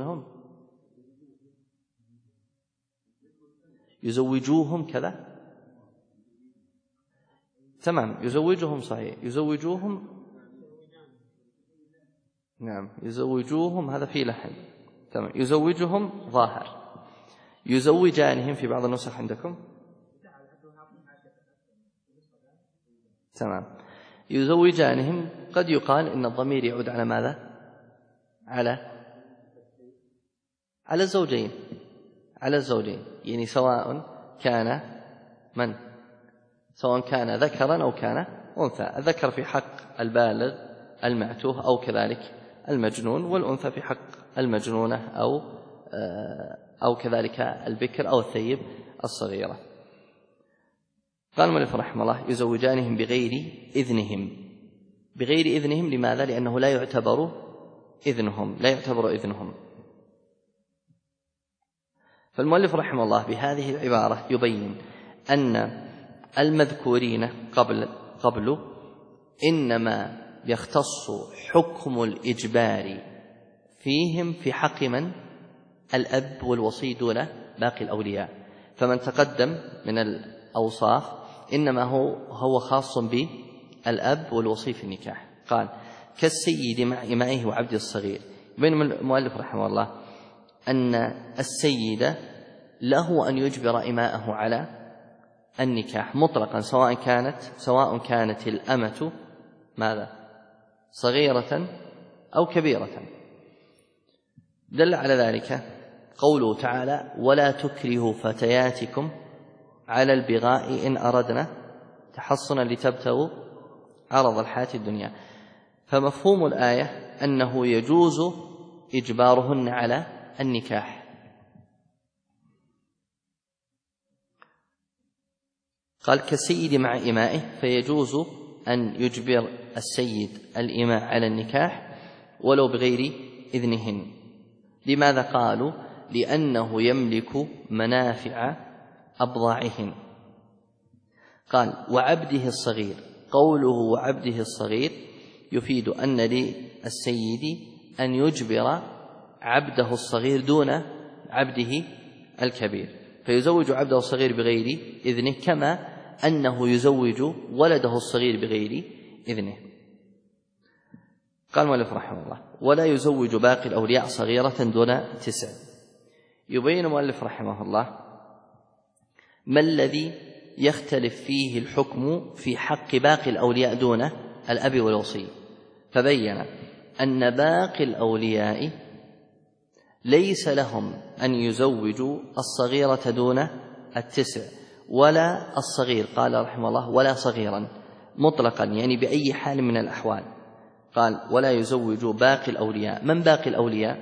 يزوجوهم كذا، تمام، يزوجهم صحيح، يزوجوهم، نعم، يزوجوهم هذا في لحن، تمام، يزوجهم ظاهر، يزوجانهم في بعض النسخ عندكم، تمام، يزوجانهم. قد يقال إن الضمير يعود على ماذا؟ على الزوجين، يعني سواء كان ذكرا أو كان أنثى، الذكر في حق البالغ المعتوه أو كذلك المجنون، والأنثى في حق المجنونة أو أو كذلك البكر أو الثيب الصغيرة. قال المؤلف رحمه الله: يزوجانهم بغير إذنهم. لماذا؟ لأنه لا يعتبر إذنهم. فالمؤلف رحمه الله بهذه العبارة يبين أن المذكورين قبل إنما يختص حكم الإجبار فيهم في حق من؟ الأب والوصي دون باقي الأولياء. فمن تقدم من الأوصاف إنما هو خاص بالأب والوصي في النكاح. قال: كالسيد مع إمائه وعبد الصغير. يبين المؤلف رحمه الله أن السيد له أن يجبر إماءه على النكاح مطلقا، سواء كانت الأمة ماذا؟ صغيرة أو كبيرة. دل على ذلك قوله تعالى: ولا تكرهوا فتياتكم على البغاء إن أردنا تحصنا لتبتغوا عرض الحياة الدنيا. فمفهوم الآية أنه يجوز إجبارهن على النكاح. قال: كالسيد مع إمائه، فيجوز أن يجبر السيد الإماء على النكاح ولو بغير إذنهن. لماذا؟ قالوا: لأنه يملك منافع أبضاعهن. قال: وعبده الصغير. قوله وعبده الصغير يفيد أن للسيد أن يجبر عبده الصغير دون عبده الكبير، فيزوج عبده الصغير بغير إذنه، كما أنه يزوج ولده الصغير بغير إذنه. قال المؤلف رحمه الله: ولا يزوج باقي الأولياء صغيرة دون 9. يبين المؤلف رحمه الله ما الذي يختلف فيه الحكم في حق باقي الأولياء دون الأب والوصي. فبين أن باقي الأولياء ليس لهم أن يزوجوا الصغيرة دون 9 ولا الصغير، قال رحمه الله، ولا صغيرا مطلقا، يعني بأي حال من الأحوال. قال: ولا يزوج باقي الأولياء. من باقي الأولياء؟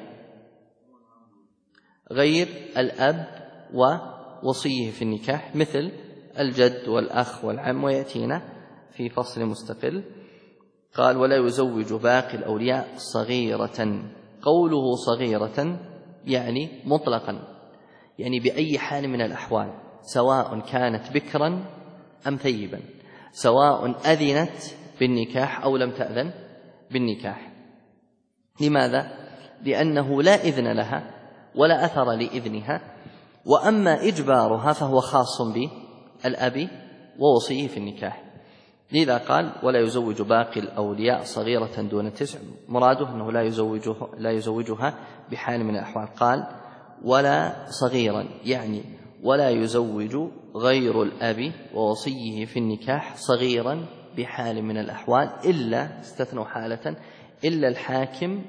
غير الأب ووصيه في النكاح، مثل الجد والأخ والعم، ويأتينا في فصل مستقل. قال: ولا يزوج باقي الأولياء صغيرة. قوله صغيرة يعني مطلقا، يعني بأي حال من الأحوال، سواء كانت بكرا أم ثيبا، سواء أذنت بالنكاح أو لم تأذن بالنكاح. لماذا؟ لأنه لا إذن لها ولا أثر لإذنها، وأما إجبارها فهو خاص بالأب ووصيه في النكاح. لذا قال: ولا يزوج باقي الأولياء صغيرة دون 9. مراده أنه لا يزوجها بحال من الأحوال. قال: ولا صغيرا، يعني ولا يزوج غير الأب ووصيه في النكاح صغيرا بحال من الأحوال، إلا استثنوا حالة، إلا الحاكم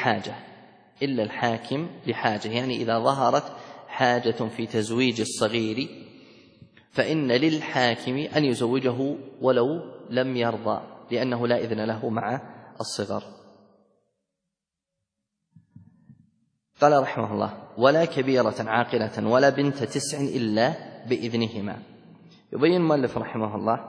لحاجة، يعني إذا ظهرت حاجة في تزويج الصغير فإن للحاكم أن يزوجه ولو لم يرضى، لأنه لا إذن له مع الصغر. قال رحمه الله: ولا كبيرة عاقلة ولا بنت 9 إلا بإذنهما. يبين المؤلف رحمه الله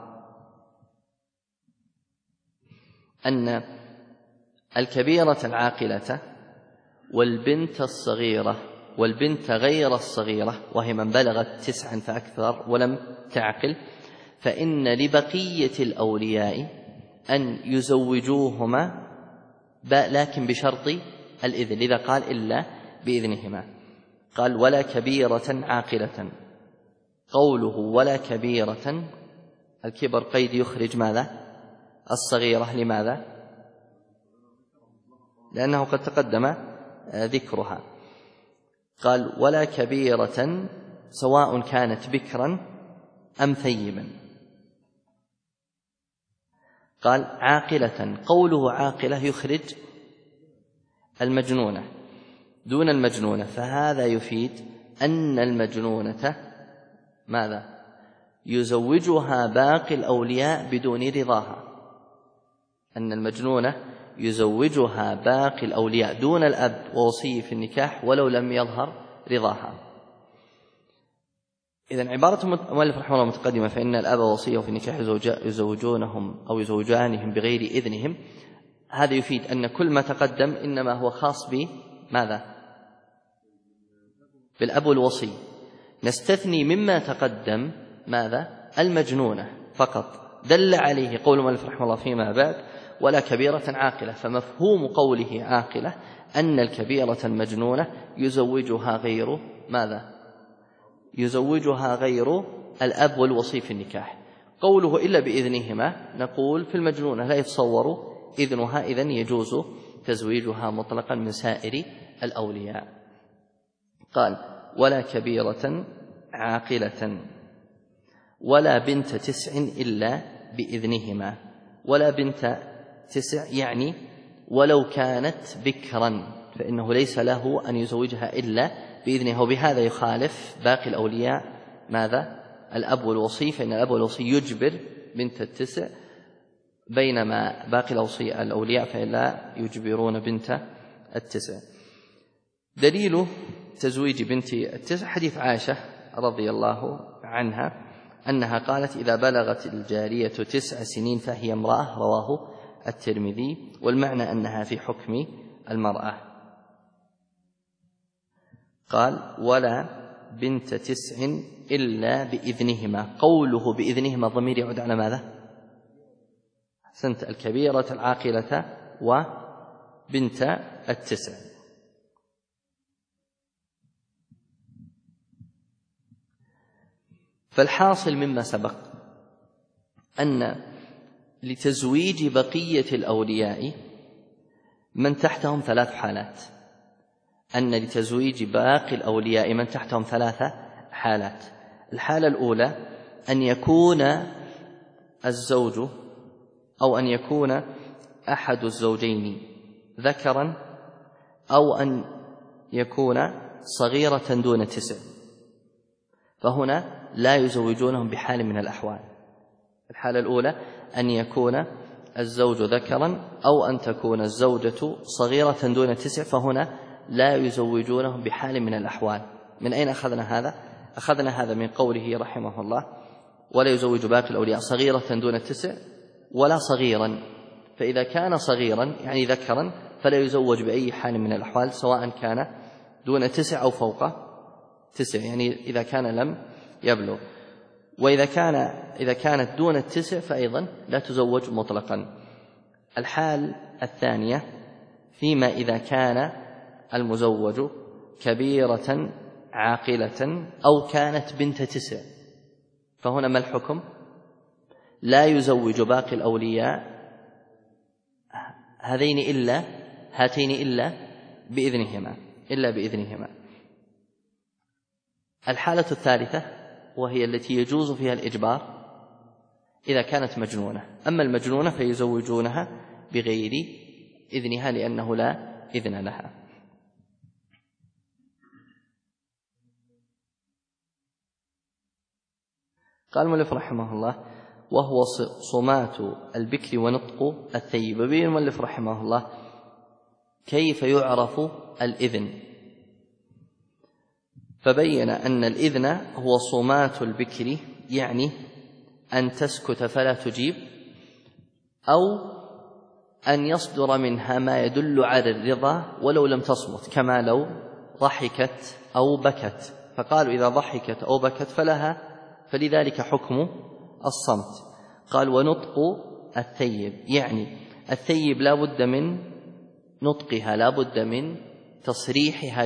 أن الكبيرة العاقلة والبنت الصغيرة والبنت غير الصغيرة، وهي من بلغت 9 فأكثر ولم تعقل، فإن لبقية الأولياء أن يزوجوهما، لكن بشرط الإذن. لذا قال: إلا بإذنهما. قال: ولا كبيرة عاقلة. قوله ولا كبيرة، الكبر قيد يخرج ماذا؟ الصغيرة. لماذا؟ لأنه قد تقدم ذكرها. قال: ولا كبيرة سواء كانت بكرا أم ثيبا. قال: عاقلة. قوله عاقلة يخرج المجنونة دون المجنونة، فهذا يفيد أن المجنونة ماذا؟ يزوجها باقي الأولياء بدون رضاها، أن المجنونة يزوجها باقي الأولياء دون الأب ووصيه في النكاح ولو لم يظهر رضاها. إذن عبارة المؤلف رحمه الله متقدمة، فإن الأب وصيه في النكاح يزوجونهم أو يزوجانهم بغير إذنهم، هذا يفيد أن كل ما تقدم إنما هو خاص بماذا؟ بالأب والوصي. نستثني مما تقدم ماذا؟ المجنونة فقط، دل عليه قول المؤلف رحمه الله فيما بعد ولا كبيرة عاقلة، فمفهوم قوله عاقلة أن الكبيرة المجنونة يزوجها غير ماذا؟ يزوجها غير الأب والوصي في النكاح. قوله إلا بإذنهما، نقول في المجنونة لا يتصور إذنها، إذن يجوز تزويجها مطلقا من سائر الأولياء. قال ولا كبيرة عاقلة ولا بنت 9 إلا بإذنهما. ولا بنت 9 يعني ولو كانت بكرا فإنه ليس له أن يزوجها إلا بإذنها، وبهذا يخالف باقي الأولياء ماذا؟ الأب والوصي، فإن الأب والوصي يجبر بنت 9، بينما باقي الأولياء فإلا يجبرون بنت 9. دليل تزويج بنت 9 حديث عائشة رضي الله عنها أنها قالت إذا بلغت الجارية 9 سنين فهي امرأة، رواه الترمذي، والمعنى أنها في حكم المرأة. قال ولا بنت 9 إلا بإذنهما. قوله بإذنهما ضمير يعود على ماذا؟ أحسنت، الكبيرة العاقلة وبنت 9. فالحاصل مما سبق أن لتزويج بقية الأولياء من تحتهم 3 حالات، أن لتزويج باقي الأولياء من تحتهم 3 حالات. الحالة الأولى أن يكون الزوج أو أن يكون أحد الزوجين ذكرا أو أن يكون صغيرة دون 9، فهنا لا يزوجونهم بحال من الأحوال. الحالة الأولى أن يكون الزوج ذكرا أو أن تكون الزوجة صغيرة دون 9، فهنا لا يزوجونهم بحال من الأحوال. من أين أخذنا هذا؟ أخذنا هذا من قوله رحمه الله ولا يزوج باقي الأولياء صغيرة دون 9 ولا صغيرا، فإذا كان صغيرا يعني ذكرا فلا يزوج بأي حال من الأحوال، سواء كان دون 9 أو فوق 9، يعني إذا كان لم يبلغ. وإذا كانت دون 9 فأيضا لا تزوج مطلقا. الحال الثانية فيما إذا كان المزوج كبيرة عاقلة أو كانت بنت 9، فهنا ما الحكم؟ لا يزوج باقي الأولياء هاتين إلا بإذنهما. الحالة الثالثة وهي التي يجوز فيها الإجبار إذا كانت مجنونة، أما المجنونة فيزوجونها بغير إذنها لأنه لا إذن لها. قال المؤلف رحمه الله وهو صمات البكر ونطق الثيب. بين المؤلف رحمه الله كيف يعرف الإذن، فبين أن الإذن هو صمات البكر، يعني أن تسكت فلا تجيب، أو أن يصدر منها ما يدل على الرضا ولو لم تصمت، كما لو ضحكت أو بكت، فقالوا إذا ضحكت أو بكت فلذلك حكم الصمت. قال ونطق الثيب، يعني الثيب لا بد من نطقها، لا بد من تصريحها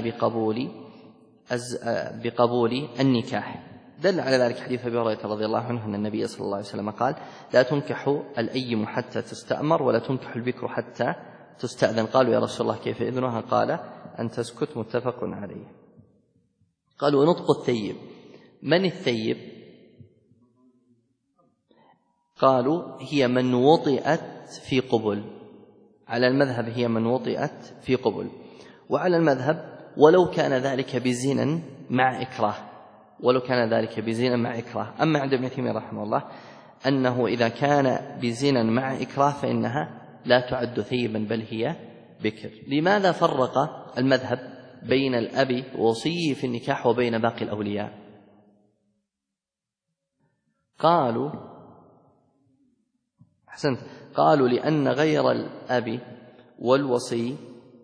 بقبول النكاح. دل على ذلك حديث أبي هريرة رضي الله عنه أن النبي صلى الله عليه وسلم قال لا تنكح الأيم حتى تستأمر ولا تنكح البكر حتى تستأذن. قالوا يا رسول الله كيف إذنها؟ قال أن تسكت، متفق عليه. قالوا ونطق الثيب، من الثيب؟ قالوا هي من وطئت في قبل، على المذهب هي من وطئت في قبل، وعلى المذهب ولو كان ذلك بزنا مع إكراه، أما عند ابن تيمية رحمه الله أنه إذا كان بزنا مع إكراه فإنها لا تعد ثيبا بل هي بكر. لماذا فرق المذهب بين الأب ووصيه في النكاح وبين باقي الأولياء؟ قالوا لأن غير الأب والوصي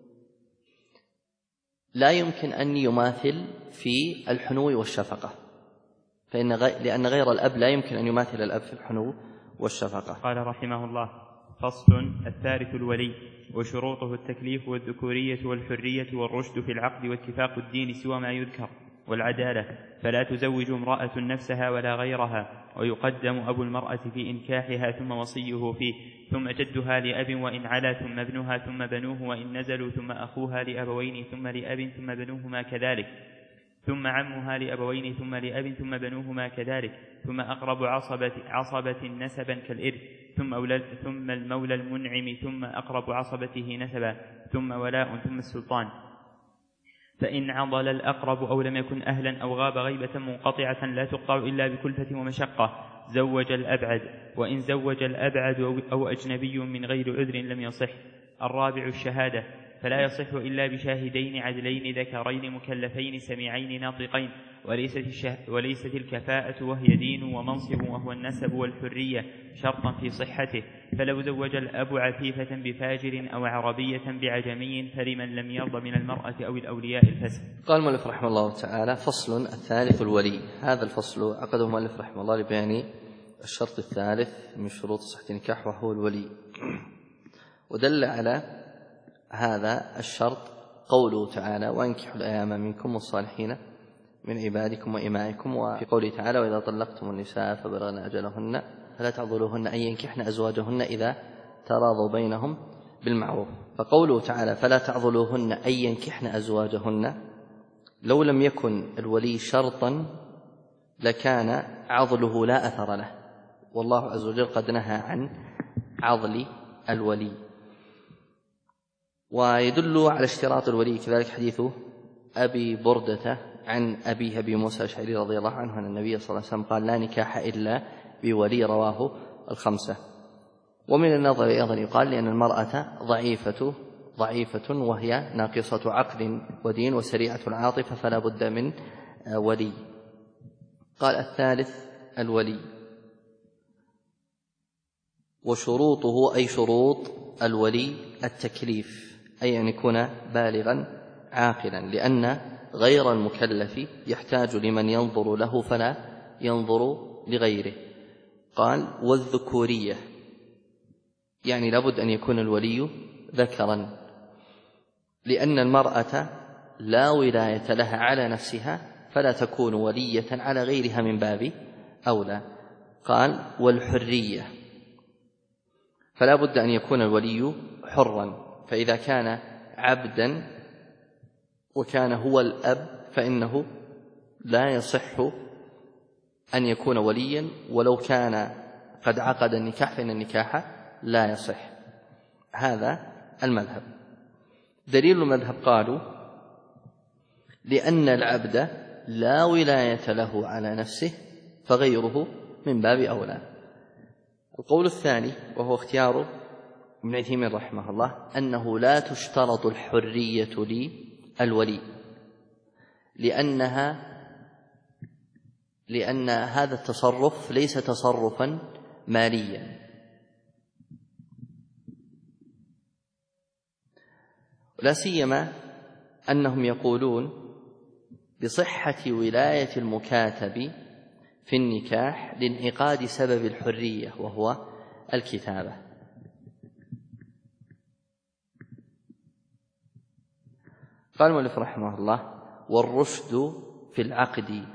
لا يمكن أن يماثل في الحنو والشفقة، لأن غير الأب لا يمكن أن يماثل الأب في الحنو والشفقة. قال رحمه الله: فصل. الثالث الولي، وشروطه التكليف والذكورية والحرية والرشد في العقد واتفاق الدين سوى ما يذكر، والعدالة، فلا تزوج امرأة نفسها ولا غيرها، ويقدم أبو المرأة في إنكاحها ثم وصيه فيه، ثم جدها لأب وإن علا، ثم ابنها، ثم بنوه وإن نزلوا، ثم أخوها لأبوين ثم لأب ثم بنوهما كذلك، ثم عمها لأبوين ثم لأب ثم بنوهما كذلك، ثم أقرب عصبة نسبا كالإرث، ثم المولى المنعم، ثم أقرب عصبته نسبا، ثم ولاء، ثم السلطان. فإن عضل الأقرب أو لم يكن أهلا أو غاب غيبة منقطعة لا تقطع إلا بكلفة ومشقة زوج الأبعد، وإن زوج الأبعد أو أجنبي من غير عذر لم يصح. الرابع الشهادة، فلا يصح إلا بشاهدين عدلين ذكرين مكلفين سميعين ناطقين، وليست الكفاءة وهي دين ومنصب وهو النسب والحرية شرطا في صحته، فلو زوج الأب عفيفة بفاجر أو عربية بعجمي فلمن لم يرضى من المرأة أو الأولياء الفسق. قال المؤلف رحمه الله تعالى: فصل. الثالث الولي. هذا الفصل عقده المؤلف رحمه الله لبيان الشرط الثالث من شروط صحة النكاح وهو الولي، ودل على هذا الشرط قوله تعالى: وانكحوا الأيام منكم والصالحين من عبادكم وإمائكم، وفي قوله تعالى: وإذا طلقتم النساء فبلغن أجلهن فلا تعضلوهن أن ينكحن أزواجهن إذا تراضوا بينهم بالمعروف. فقوله تعالى: فلا تعضلوهن أن ينكحن أزواجهن، لو لم يكن الولي شرطا لكان عضله لا أثر له، والله عز وجل قد نهى عن عضل الولي. ويدل على اشتراط الولي كذلك حديث أبي بردة عن أبي موسى الأشعري رضي الله عنه أن النبي صلى الله عليه وسلم قال: لا نكاح إلا بولي، رواه الخمسة. ومن النظر أيضا يقال لأن المرأة ضعيفة وهي ناقصة عقل ودين وسريعة العاطفة، فلا بد من ولي. قال: الثالث الولي، وشروطه أي شروط الولي التكليف، أي أن يكون بالغا عاقلا، لأن غير المكلف يحتاج لمن ينظر له فلا ينظر لغيره. قال: والذكورية، يعني لابد أن يكون الولي ذكرا، لأن المرأة لا ولاية لها على نفسها فلا تكون ولية على غيرها من باب أولى. قال: والحرية، فلا بد أن يكون الولي حرا، فإذا كان عبدا وكان هو الأب فإنه لا يصح أن يكون وليا، ولو كان قد عقد النكاح فإن النكاح لا يصح. هذا المذهب. دليل المذهب قالوا: لأن العبد لا ولاية له على نفسه فغيره من باب أولى. القول الثاني وهو اختيار ابن عثيمين رحمه الله أنه لا تشترط الحرية للولي، لأن هذا التصرف ليس تصرفا ماليا، لا سيما أنهم يقولون بصحة ولاية المكاتب في النكاح لانعقاد سبب الحرية وهو الكتابة. قال المؤلف رحمه الله: والرشد في العقد،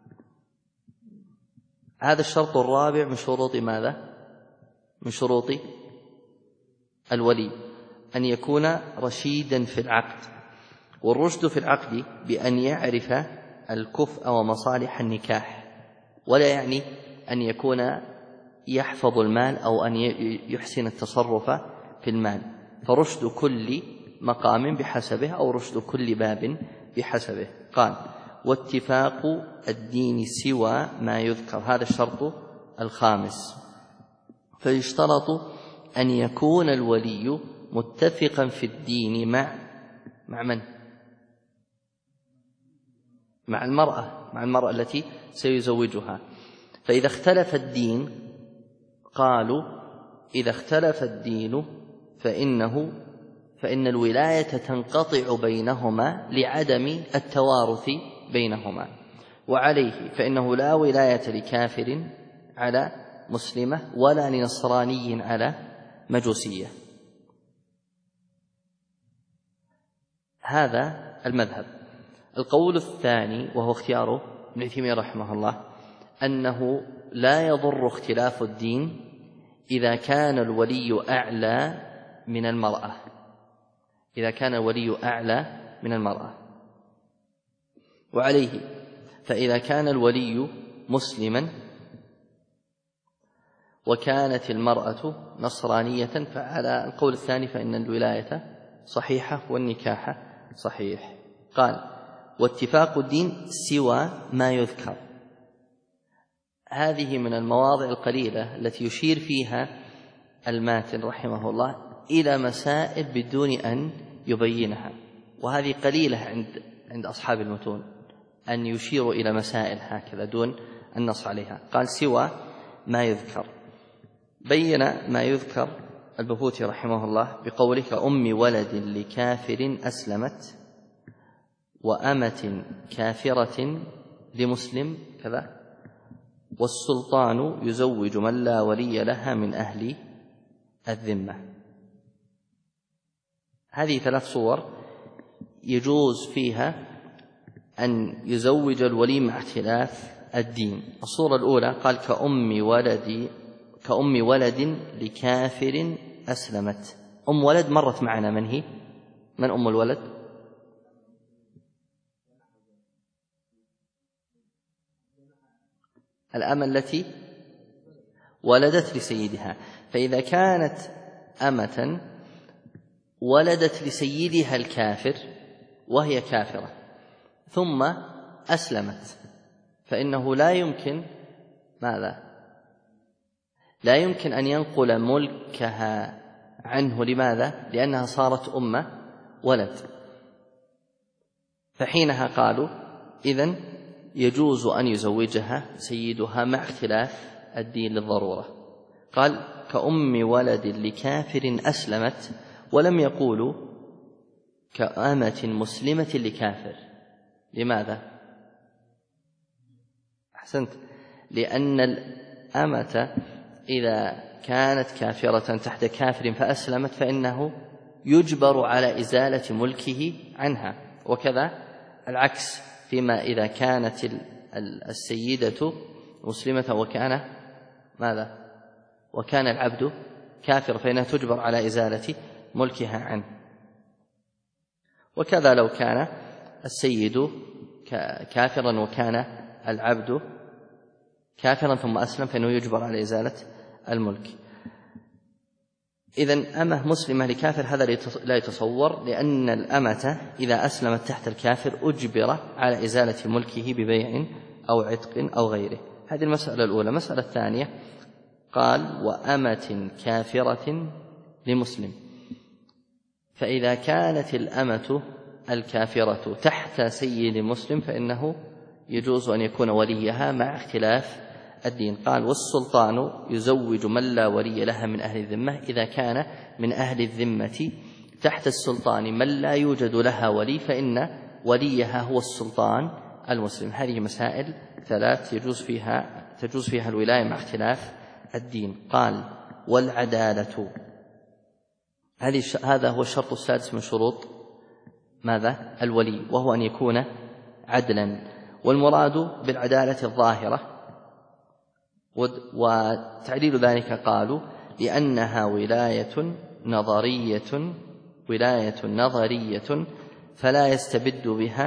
هذا الشرط الرابع من شروط ماذا؟ من شروط الولي، أن يكون رشيدا في العقد. والرشد في العقد بأن يعرف الكفء ومصالح النكاح، ولا يعني أن يكون يحفظ المال أو أن يحسن التصرف في المال، فرشد كل مقام بحسبه أو رشد كل باب بحسبه. قال: واتفاق الدين سوى ما يذكر، هذا الشرط الخامس. فيشترط أن يكون الولي متفقا في الدين مع من؟ مع المرأة التي سيزوجها. فإذا اختلف الدين قالوا إذا اختلف الدين فإن الولاية تنقطع بينهما لعدم التوارث بينهما، وعليه فإنه لا ولاية لكافر على مسلمة ولا لنصراني على مجوسية. هذا المذهب. القول الثاني وهو اختياره ابن تيمية رحمه الله أنه لا يضر اختلاف الدين إذا كان الولي أعلى من المرأة، وعليه فإذا كان الولي مسلما وكانت المرأة نصرانية فعلى القول الثاني فإن الولاية صحيحة والنكاح صحيح. قال واتفاق الدين سوى ما يذكر. هذه من المواضع القليلة التي يشير فيها الماتن رحمه الله إلى مسائل بدون أن يبينها، وهذه قليلة عند أصحاب المتون أن يشيروا إلى مسائل هكذا دون النص عليها. قال سوى ما يذكر. بين ما يذكر البهوتي رحمه الله بقوله كأم ولد لكافر أسلمت وأمة كافرة لمسلم كذا، والسلطان يزوج من لا ولي لها من أهل الذمة. هذه 3 صور يجوز فيها أن يزوج الولي مع اختلاف الدين. الصورة الأولى قال كأم ولد لكافر أسلمت. أم ولد مرت معنا، من هي؟ من أم الولد؟ الأمة التي ولدت لسيدها. فإذا كانت أمة ولدت لسيدها الكافر وهي كافرة ثم أسلمت فإنه لا يمكن أن ينقل ملكها عنه. لماذا؟ لأنها صارت أم ولد. فحينها قالوا إذن يجوز أن يزوجها سيدها مع اختلاف الدين للضرورة. قال كأم ولد لكافر أسلمت، ولم يقولوا كأمة مسلمة لكافر. لماذا؟ أحسنت. لأن الأمة إذا كانت كافرة تحت كافر فأسلمت فإنه يجبر على إزالة ملكه عنها، وكذا العكس فيما إذا كانت السيدة مسلمة وكان العبد كافر فإنها تجبر على إزالة ملكها عنه. وكذا لو كان السيد كافرا وكان العبد كافرا ثم أسلم فإنه يجبر على إزالة الملك. إذن أمة مسلمة لكافر هذا لا يتصور، لأن الأمة إذا أسلمت تحت الكافر أجبر على إزالة ملكه ببيع أو عتق أو غيره. هذه المسألة الأولى. المسألة الثانية قال وأمة كافرة لمسلم. فإذا كانت الأمة الكافرة تحت سيد مسلم فإنه يجوز أن يكون وليها مع اختلاف الدين. قال والسلطان يزوج من لا ولي لها من أهل الذمة. إذا كان من أهل الذمة تحت السلطان من لا يوجد لها ولي فإن وليها هو السلطان المسلم. هذه مسائل 3 تجوز فيها الولاية مع اختلاف الدين. قال والعدالة. هذا هو الشرط السادس من شروط الولي، وهو أن يكون عدلا. والمراد بالعدالة الظاهرة، وتعليل ذلك قالوا لأنها ولاية نظرية فلا يستبد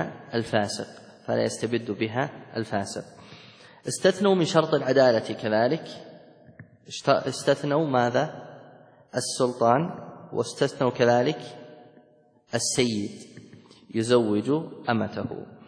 بها الفاسق. استثنوا من شرط العدالة كذلك، استثنوا السلطان، واستثنوا كذلك السيد يزوج أمته،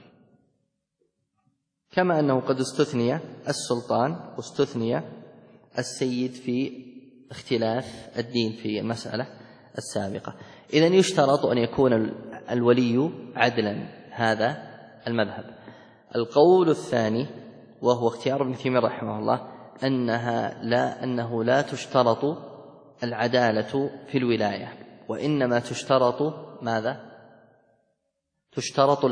كما أنه قد استثني السلطان واستثني السيد في اختلاف الدين في المسألة السابقة. إذن يشترط أن يكون الولي عدلا، هذا المذهب. القول الثاني وهو اختيار ابن تيمية رحمه الله أنه لا تشترط العدالة في الولاية، وإنما تشترط ماذا؟ تشترط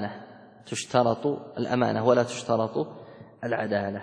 الأمانة ولا تشترط العدالة.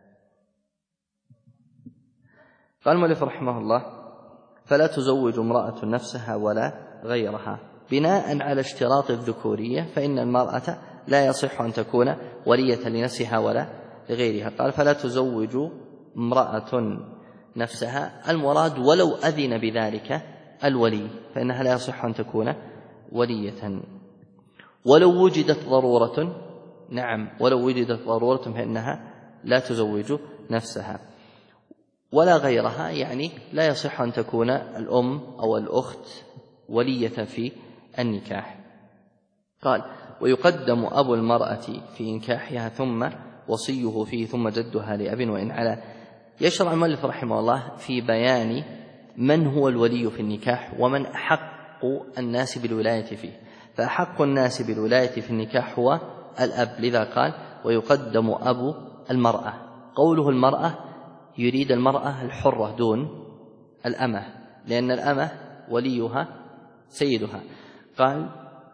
قال المؤلف رحمه الله: فلا تزوج امرأة نفسها ولا غيرها بناء على اشتراط الذكورية، فإن المرأة لا يصح أن تكون ولية لنفسها ولا لغيرها. قال: فلا تزوج امرأة نفسها، المراد ولو أذن بذلك الولي فإنها لا يصح أن تكون ولية. ولو وجدت ضرورة، نعم ولو وجدت ضرورة فإنها لا تزوج نفسها ولا غيرها، يعني لا يصح أن تكون الأم أو الأخت ولية في النكاح. قال: ويقدم أبو المرأة في إنكاحها ثم وصيه فيه ثم جدها لأب وإن على. يشرع المؤلف رحمه الله في بيان من هو الولي في النكاح ومن أحق الناس بالولاية فيه. فأحق الناس بالولاية في النكاح هو الأب، لذا قال: ويقدم أبو المرأة. قوله المرأة يريد المرأة الحرة دون الأمة، لأن الأمة وليها سيدها. قال: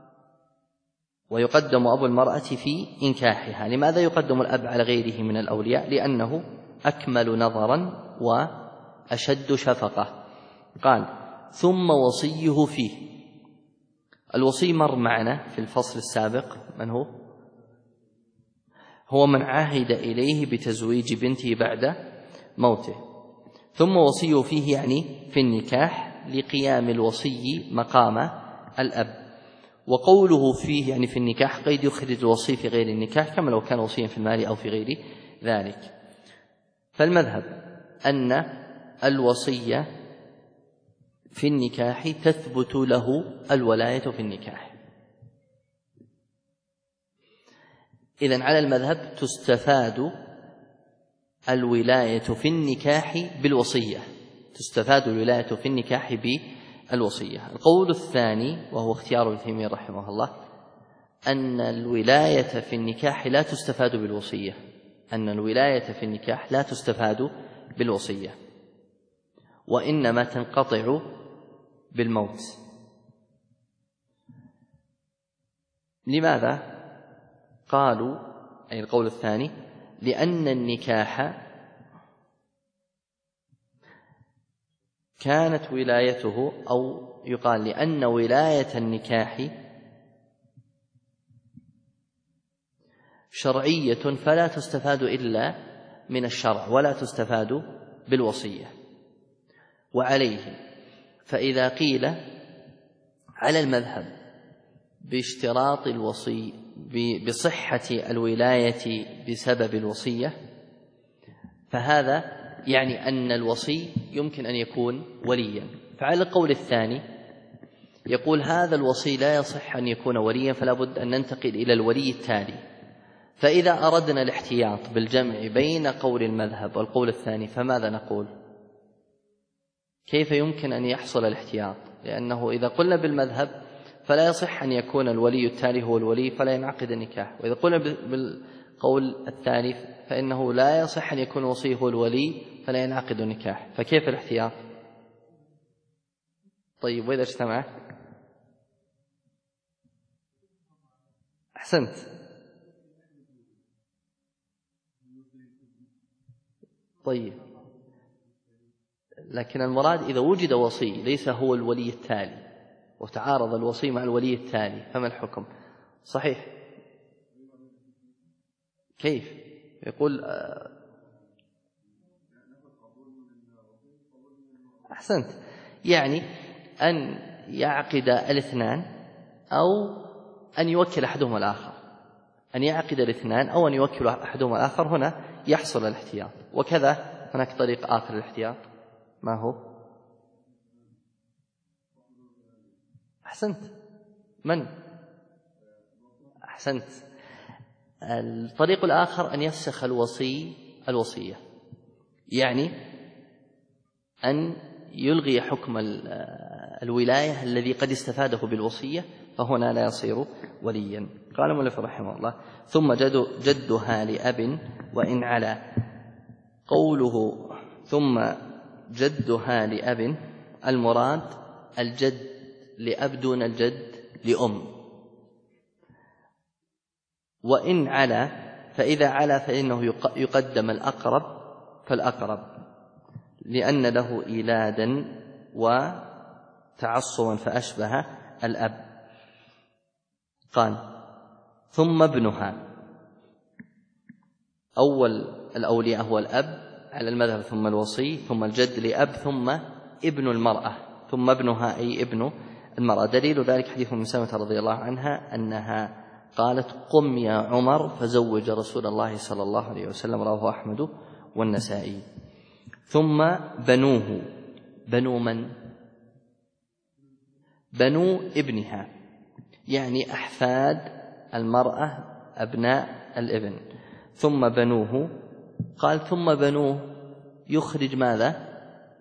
ويقدم أبو المرأة في إنكاحها. لماذا يقدم الأب على غيره من الأولياء؟ لأنه أكمل نظرا وأشد شفقة. قال: ثم وصيه فيه. الوصي مر معنا في الفصل السابق، من هو؟ هو من عهد إليه بتزويج بنته بعد موته. ثم وصيه فيه يعني في النكاح لقيام الوصي مقام الأب. وقوله فيه يعني في النكاح قيد يخرج الوصي في غير النكاح، كما لو كان وصيا في المال أو في غير ذلك. فالمذهب أن الوصي في النكاح تثبت له الولاية في النكاح. إذن على المذهب تستفاد الولاية في النكاح بالوصية، تستفاد الولاية في النكاح بالوصية. القول الثاني وهو اختيار ابن تيمية رحمه الله أن الولاية في النكاح لا تستفاد بالوصية، أن الولاية في النكاح لا تستفاد بالوصية وإنما تنقطع بالموت. لماذا؟ قالوا أي القول الثاني: لأن النكاح كانت ولايته، أو يقال لأن ولاية النكاح شرعية فلا تستفاد إلا من الشرع ولا تستفاد بالوصية. وعليه فإذا قيل على المذهب باشتراط الوصي بصحة الولاية بسبب الوصية، فهذا يعني أن الوصي يمكن أن يكون وليا. فعلى القول الثاني يقول هذا الوصي لا يصح أن يكون وليا، فلا بد أن ننتقل إلى الولي التالي. فإذا أردنا الاحتياط بالجمع بين قول المذهب والقول الثاني فماذا نقول؟ كيف يمكن أن يحصل الاحتياط؟ لأنه إذا قلنا بالمذهب فلا يصح أن يكون الولي التالي هو الولي فلا ينعقد النكاح، وإذا قلنا بالقول الثاني فإنه لا يصح أن يكون الوصي هو الولي فلا ينعقد النكاح. فكيف الاحتياط؟ طيب وإذا اجتمع؟ أحسنت. طيب لكن المراد إذا وجد وصي ليس هو الولي التالي وتعارض الوصي مع الولي التالي فما الحكم؟ صحيح. كيف؟ يقول أحسنت، يعني أن يعقد الاثنان أو أن يوكل أحدهما الآخر، أن يعقد الاثنان أو أن يوكل أحدهما الآخر، هنا يحصل الاحتياط. وكذا هناك طريق آخر للاحتياط، ما هو؟ أحسنت. من؟ أحسنت. الطريق الآخر أن يفسخ الوصي الوصية، يعني أن يلغي حكم الولاية الذي قد استفاده بالوصية فهنا لا يصير وليا. قال المؤلف رحمه الله: ثم جدها لأب وإن علا. قوله ثم جدها لأب المراد الجد لأب دون الجد لأم. وإن علا، فإذا علا فإنه يقدم الأقرب فالأقرب، لأن له إيلادا وتعصبا فأشبه الأب. قال: ثم ابنها. أول الأولياء هو الأب على المذهب، ثم الوصي، ثم الجد لأب، ثم ابن المرأة، ثم ابنها أي ابن المرأة. دليل ذلك حديث من سلمة رضي الله عنها أنها قالت: قم يا عمر فزوج رسول الله صلى الله عليه وسلم، رواه أحمد والنسائي. ثم بنوه. بنو من؟ بنو ابنها، يعني أحفاد المرأة أبناء الابن. ثم بنوه. قال: ثم بنوه يخرج ماذا؟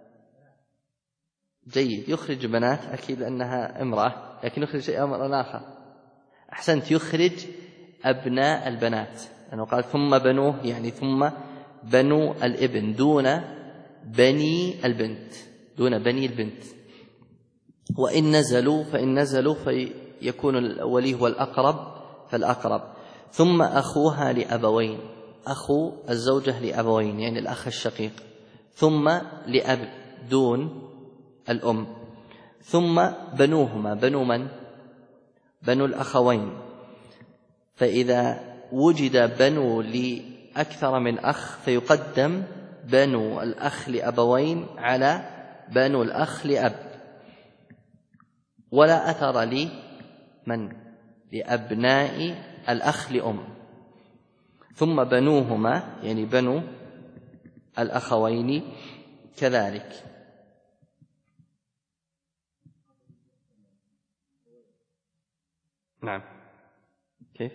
جيد، يخرج بنات أكيد لأنها امرأة، لكن يخرج أمر آخر. أحسنت، يخرج أبناء البنات، لأنه قال ثم بنوه يعني ثم بنو الابن دون بني البنت، دون بني البنت. وإن نزلوا فإن نزلوا فيكون الولي هو الأقرب فالأقرب. ثم أخوها لأبوين، أخو الزوجة لأبوين يعني الأخ الشقيق. ثم لأب دون الأم. ثم بنوهما. بنو من؟ بنو الأخوين. فإذا وجد بنو لأكثر من أخ فيقدم بنو الأخ لأبوين على بنو الأخ لأب. ولا أثر لي من؟ لأبناء الأخ لأم. ثم بنوهما يعني بنو الأخوين كذلك. نعم. كيف؟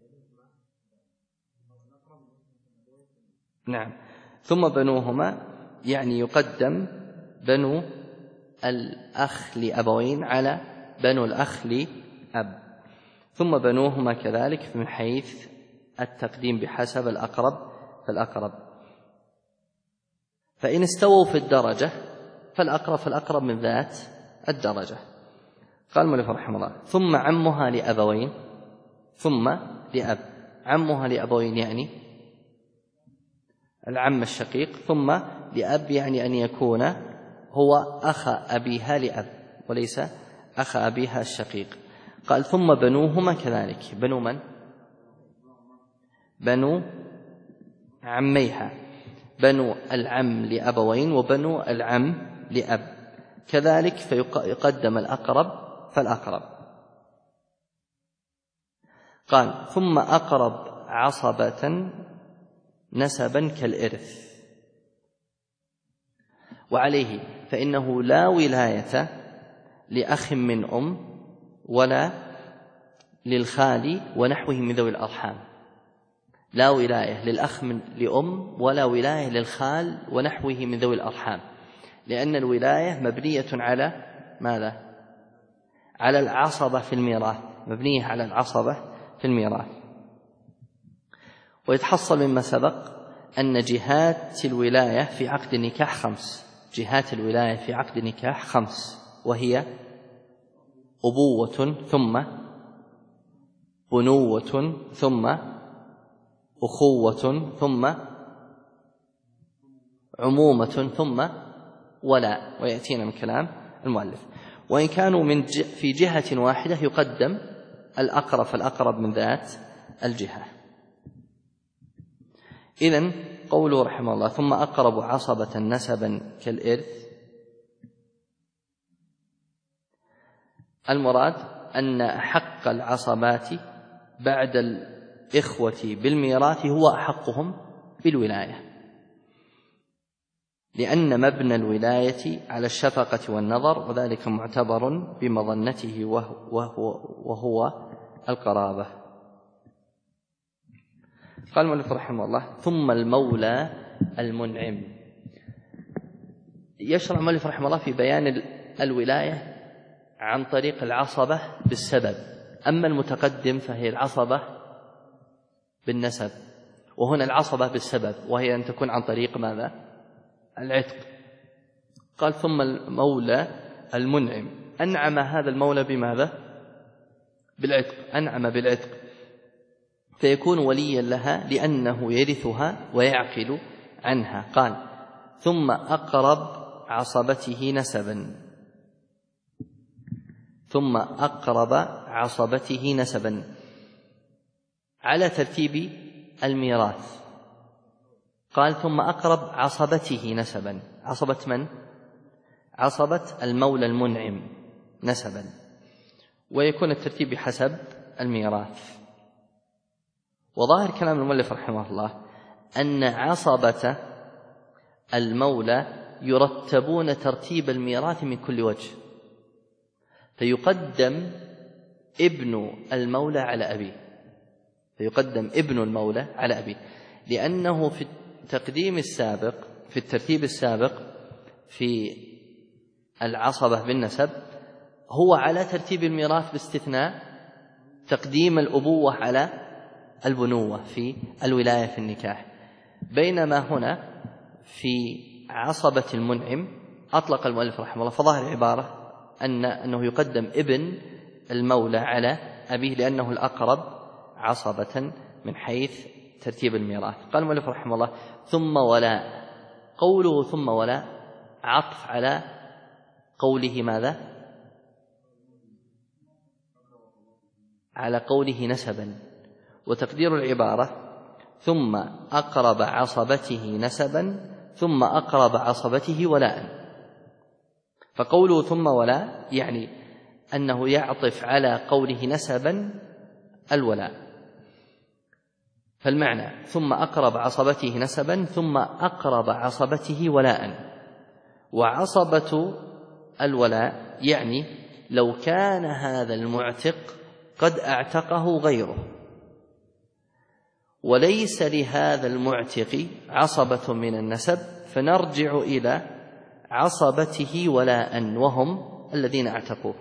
نعم. ثم بنوهما يعني يقدم بنو الأخ لأبوين على بنو الأخ لأب. ثم بنوهما كذلك من حيث التقديم بحسب الأقرب فالأقرب. فإن استووا في الدرجة فالأقرب من ذات الدرجة. قال المؤلف رحمه الله: ثم عمها لأبوين. ثم لأب. عمها لأبوين يعني العم الشقيق. ثم لأب يعني أن يكون هو أخ أبيها لأب وليس أخ أبيها الشقيق. قال: ثم بنوهما كذلك. بنو من؟ بنو عميها، بنو العم لأبوين وبنو العم لأب كذلك، فيقدم الأقرب فالأقرب. قال: ثم أقرب عصبة نسبا كالإرث. وعليه فإنه لا ولاية لأخ من أم ولا للخال ونحوه من ذوي الأرحام. لا ولاية للأخ لأم ولا ولاية للخال ونحوه من ذوي الأرحام، لأن الولاية مبنية على ماذا؟ على العصبة في الميراث، مبنية على العصبة في الميراث. ويتحصل مما سبق أن جهات الولاية في عقد النكاح 5. جهات الولاية في عقد النكاح 5، وهي أبوة ثم بنوة ثم أخوة ثم عمومة ثم ولاء، ويأتينا من كلام المؤلف. وإن كانوا في جهة واحدة يقدم الأقرب فالأقرب من ذات الجهة. إذن قوله رحمه الله: ثم أقرب عصبة نسبا كالإرث، المراد أن حق العصبات بعد الإخوة بالميراث هو أحقهم بالولاية، لأن مبنى الولاية على الشفقة والنظر، وذلك معتبر بمظنته وهو القرابة. قال المؤلف رحمه الله: ثم المولى المنعم. يشرع المؤلف رحمه الله في بيان الولاية عن طريق العصبة بالسبب، أما المتقدم فهي العصبة بالنسب، وهنا العصبة بالسبب وهي أن تكون عن طريق ماذا؟ العتق. قال ثم المولى المنعم، أنعم هذا المولى بماذا؟ بالعتق، أنعم بالعتق، فيكون وليا لها لأنه يرثها ويعقل عنها. قال ثم أقرب عصبته نسبا، ثم أقرب عصبته نسبا على ترتيب الميراث. قال ثم أقرب عصبته نسبا، عصبة من؟ عصبة المولى المنعم نسبا، ويكون الترتيب بحسب الميراث. وظاهر كلام المؤلف رحمه الله أن عصبة المولى يرتبون ترتيب الميراث من كل وجه، فيقدم ابن المولى على أبيه، فيقدم ابن المولى على أبيه، لأنه في التقديم السابق، في الترتيب السابق في العصبة بالنسب هو على ترتيب الميراث باستثناء تقديم الأبوة على البنوة في الولاية في النكاح، بينما هنا في عصبة المنعم أطلق المؤلف رحمه الله، فظاهر العبارة أنه يقدم ابن المولى على أبيه لأنه الأقرب عصبة من حيث ترتيب الميراث. قال المؤلف رحمه الله ثم ولا، قوله ثم ولا عطف على قوله ماذا؟ على قوله نسبا، وتقدير العبارة ثم أقرب عصبته نسبا ثم أقرب عصبته ولاء. فقوله ثم ولا يعني أنه يعطف على قوله نسبا الولاء، فالمعنى ثم أقرب عصبته نسبا ثم أقرب عصبته ولاء. وعصبة الولاء يعني لو كان هذا المعتق قد اعتقه غيره وليس لهذا المعتق عصبة من النسب، فنرجع إلى عصبته ولاء وهم الذين اعتقوه،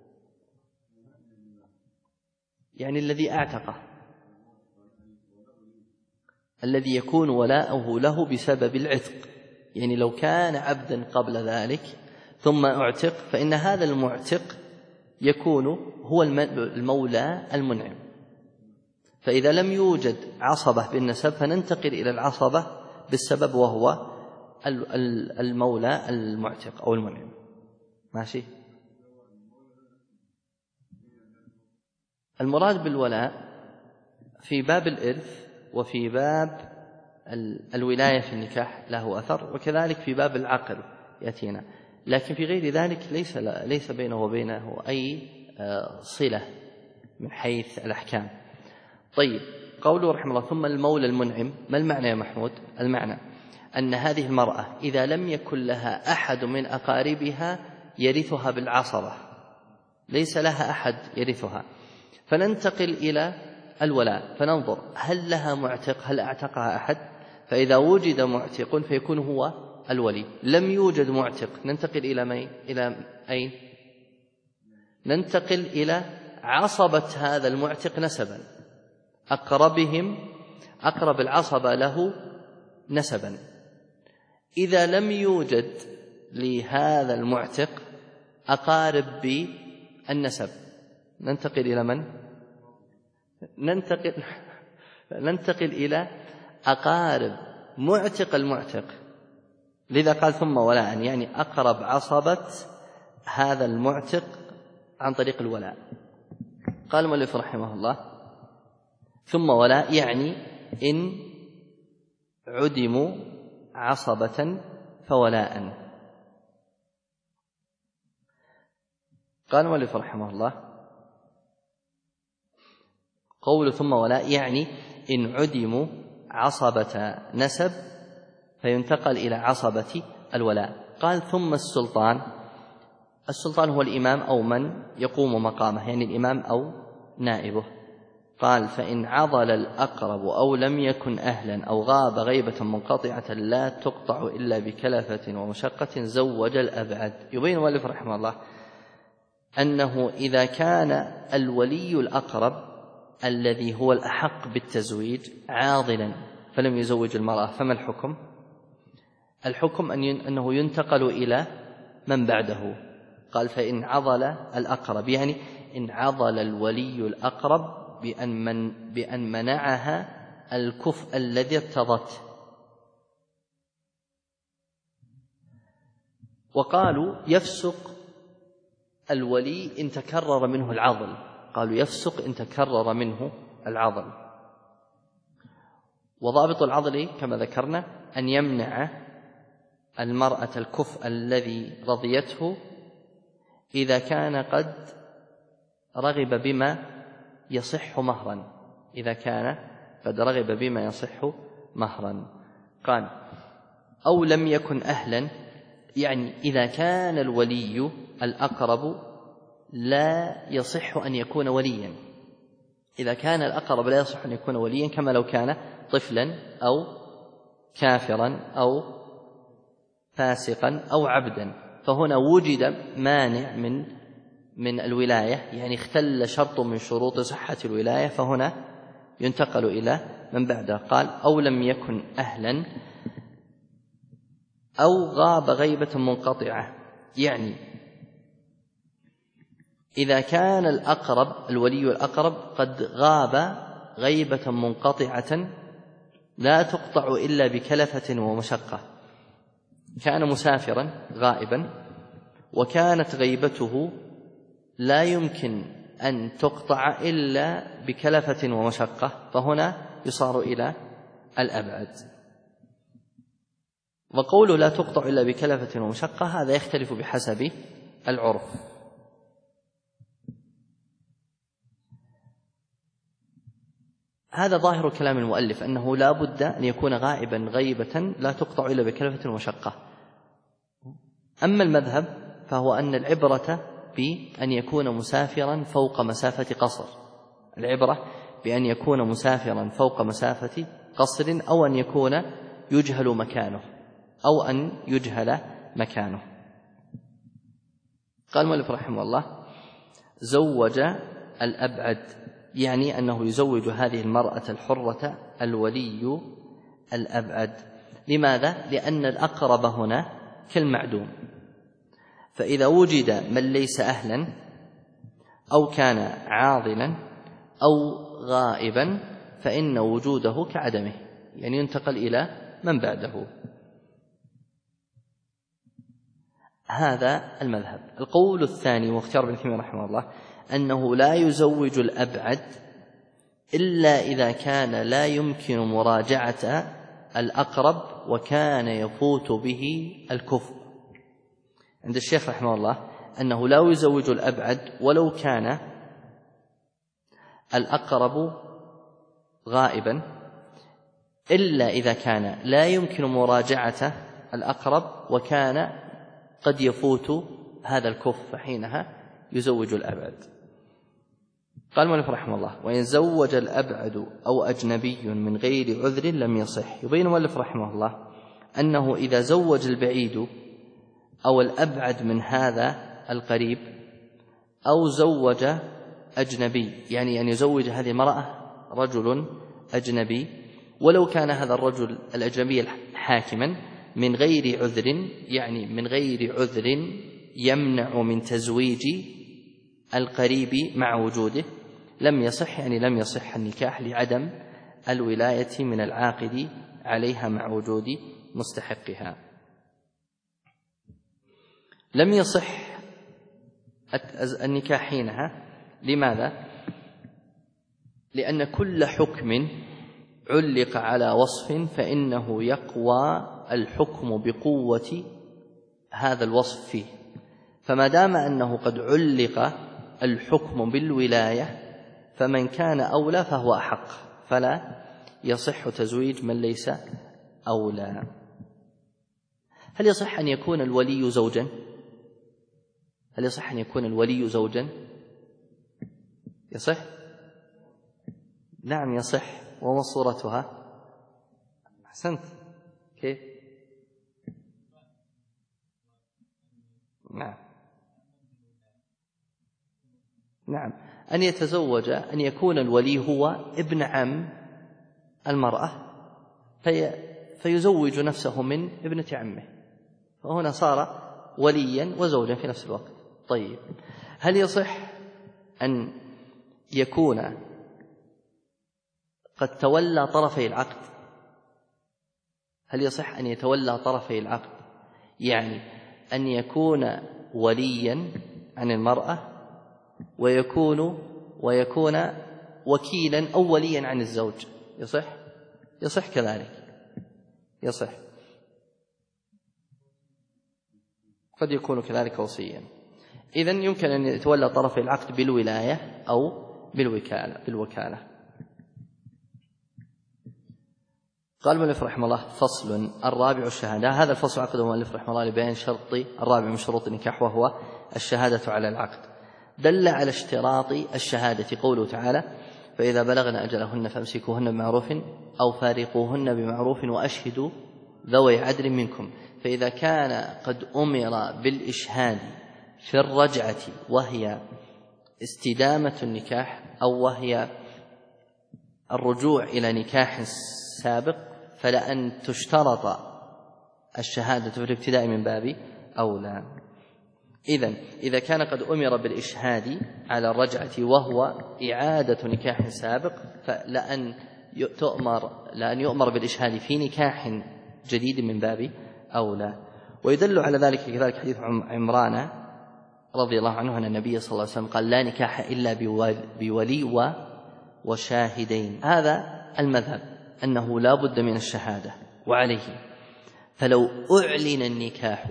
يعني الذي اعتقه، الذي يكون ولاؤه له بسبب العتق. يعني لو كان عبدا قبل ذلك ثم اعتق فإن هذا المعتق يكون هو المولى المنعم. فإذا لم يوجد عصبة بالنسب فننتقل إلى العصبة بالسبب وهو المولى المعتق أو المنعم. ماشي؟ المراد بالولاء في باب الإرث وفي باب الولاية في النكاح له أثر، وكذلك في باب العقل يأتينا، لكن في غير ذلك ليس بينه وبينه أي صلة من حيث الأحكام. طيب، قوله رحمه الله ثم المولى المنعم، ما المعنى يا محمود؟ المعنى أن هذه المرأة إذا لم يكن لها أحد من أقاربها يرثها بالعصبة، ليس لها أحد يرثها، فننتقل إلى الولاء فننظر هل لها معتق، هل أعتقها أحد؟ فإذا وجد معتق فيكون هو الولي. لم يوجد معتق ننتقل إلى أين؟ ننتقل إلى عصبة هذا المعتق نسبا، أقرب العصبة له نسبا. إذا لم يوجد لهذا المعتق أقارب بالنسب ننتقل إلى من؟ ننتقل إلى أقارب معتق المعتق. لذا قال ثم ولاء يعني أقرب عصبة هذا المعتق عن طريق الولاء. قال المؤلف رحمه الله ثم ولاء يعني إن عدموا عصبة فولاء. قال المؤلف رحمه الله قول ثم ولاء يعني إن عدموا عصبة نسب فينتقل إلى عصبة الولاء. قال ثم السلطان هو الإمام أو من يقوم مقامه، يعني الإمام أو نائبه. قال فإن عضل الأقرب أو لم يكن أهلا أو غاب غيبة منقطعة لا تقطع إلا بكلفة ومشقة زوج الأبعد. يبين المؤلف رحمه الله أنه إذا كان الولي الأقرب الذي هو الأحق بالتزويج عاضلا فلم يزوج المرأة، فما الحكم؟ الحكم أنه ينتقل إلى من بعده. قال فإن عضل الأقرب، يعني إن عضل الولي الأقرب بأن منعها الكفء الذي ارتضته. وقالوا يفسق الولي إن تكرر منه العضل، قالوا يفسق إن تكرر منه العضل. وضابط العضل كما ذكرنا أن يمنع المرأة الكفء الذي رضيته إذا كان قد رغب بما يصح مهرا، إذا كان قد رغب بما يصح مهرا. قال أو لم يكن أهلا، يعني إذا كان الولي الأقرب لا يصح أن يكون وليا، إذا كان الأقرب لا يصح أن يكون وليا كما لو كان طفلا أو كافرا أو فاسقا أو عبدا، فهنا وجد مانع من الولاية، يعني اختل شرط من شروط صحة الولاية، فهنا ينتقل إلى من بعده. قال أو لم يكن أهلا أو غاب غيبة منقطعة، يعني إذا كان الأقرب الولي الأقرب قد غاب غيبة منقطعة لا تقطع إلا بكلفة ومشقة، كان مسافرا غائبا وكانت غيبته لا يمكن أن تقطع إلا بكلفة ومشقة، فهنا يصار إلى الأبعد. وقوله لا تقطع إلا بكلفة ومشقة هذا يختلف بحسب العرف. هذا ظاهر كلام المؤلف أنه لا بد أن يكون غائبا غيبة لا تقطع إلا بكلفة ومشقة. أما المذهب فهو أن العبرة بأن يكون مسافرا فوق مسافة قصر، العبرة بأن يكون مسافرا فوق مسافة قصر، أو أن يكون يجهل مكانه، أو أن يجهل مكانه. قال المؤلف رحمه الله زوج الأبعد، يعني أنه يزوج هذه المرأة الحرة الولي الأبعد. لماذا؟ لأن الأقرب هنا كالمعدوم، فإذا وجد من ليس أهلا أو كان عاضلا أو غائبا فإن وجوده كعدمه، يعني ينتقل إلى من بعده. هذا المذهب. القول الثاني واختيار ابن تيمية رحمه الله أنه لا يزوج الأبعد إلا إذا كان لا يمكن مراجعة الأقرب وكان يفوت به الكفء. عند الشيخ رحمه الله أنه لا يزوج الأبعد ولو كان الأقرب غائبا إلا إذا كان لا يمكن مراجعة الأقرب وكان قد يفوت هذا الكفء، فحينها يزوج الأبعد. قال المؤلف رحمه الله وإن زوج الأبعد أو أجنبي من غير عذر لم يصح. يبين المؤلف رحمه الله أنه إذا زوج البعيد أو الأبعد من هذا القريب أو زوج أجنبي، يعني أن يزوج هذه المرأة رجل أجنبي ولو كان هذا الرجل الأجنبي حاكما من غير عذر، يعني من غير عذر يمنع من تزويج القريب مع وجوده، لم يصح، يعني لم يصح النكاح لعدم الولاية من العاقد عليها مع وجود مستحقها. لم يصح النكاح حينها. لماذا؟ لأن كل حكم علق على وصف فإنه يقوى الحكم بقوة هذا الوصف فيه، فما دام أنه قد علق الحكم بالولاية فمن كان أولى فهو أحق، فلا يصح تزويج من ليس أولى. هل يصح أن يكون الولي زوجا؟ هل يصح أن يكون الولي زوجا؟ يصح؟ نعم يصح. وما صورتها؟ أحسنت. كيف؟ نعم نعم، أن يتزوج، أن يكون الولي هو ابن عم المرأة فيزوج نفسه من ابنة عمه، فهنا صار وليا وزوجا في نفس الوقت. طيب، هل يصح أن يكون قد تولى طرفي العقد؟ هل يصح أن يتولى طرفي العقد، يعني أن يكون وليا عن المرأة ويكون وكيلا أو وليا عن الزوج؟ يصح كذلك، يصح، قد يكون كذلك وصيا. إذن يمكن أن يتولى طرفي العقد بالولاية أو بالوكالة. قال المؤلف رحمه الله: فصل الرابع الشهادة. هذا الفصل عقده المؤلف رحمه الله لبيان شرط الرابع من شروط النكاح، وهو الشهادة على العقد. دل على اشتراط الشهادة قوله تعالى: فإذا بلغن أجلهن فامسكوهن بمعروف أو فارقوهن بمعروف وأشهدوا ذوي عدل منكم. فإذا كان قد أمر بالإشهاد في الرجعة وهي استدامة النكاح أو وهي الرجوع إلى نكاح سابق، فلأن تشترط الشهادة في الابتداء من باب أولى. إذا كان قد أمر بالإشهاد على الرجعة وهو إعادة نكاح سابق، فلأن يؤمر بالإشهاد في نكاح جديد من باب أولى. ويدل على ذلك كذلك حديث عمران رضي الله عنه أن النبي صلى الله عليه وسلم قال: لا نكاح إلا بولي وشاهدين. هذا المذهب أنه لا بد من الشهادة، وعليه فلو أعلن النكاح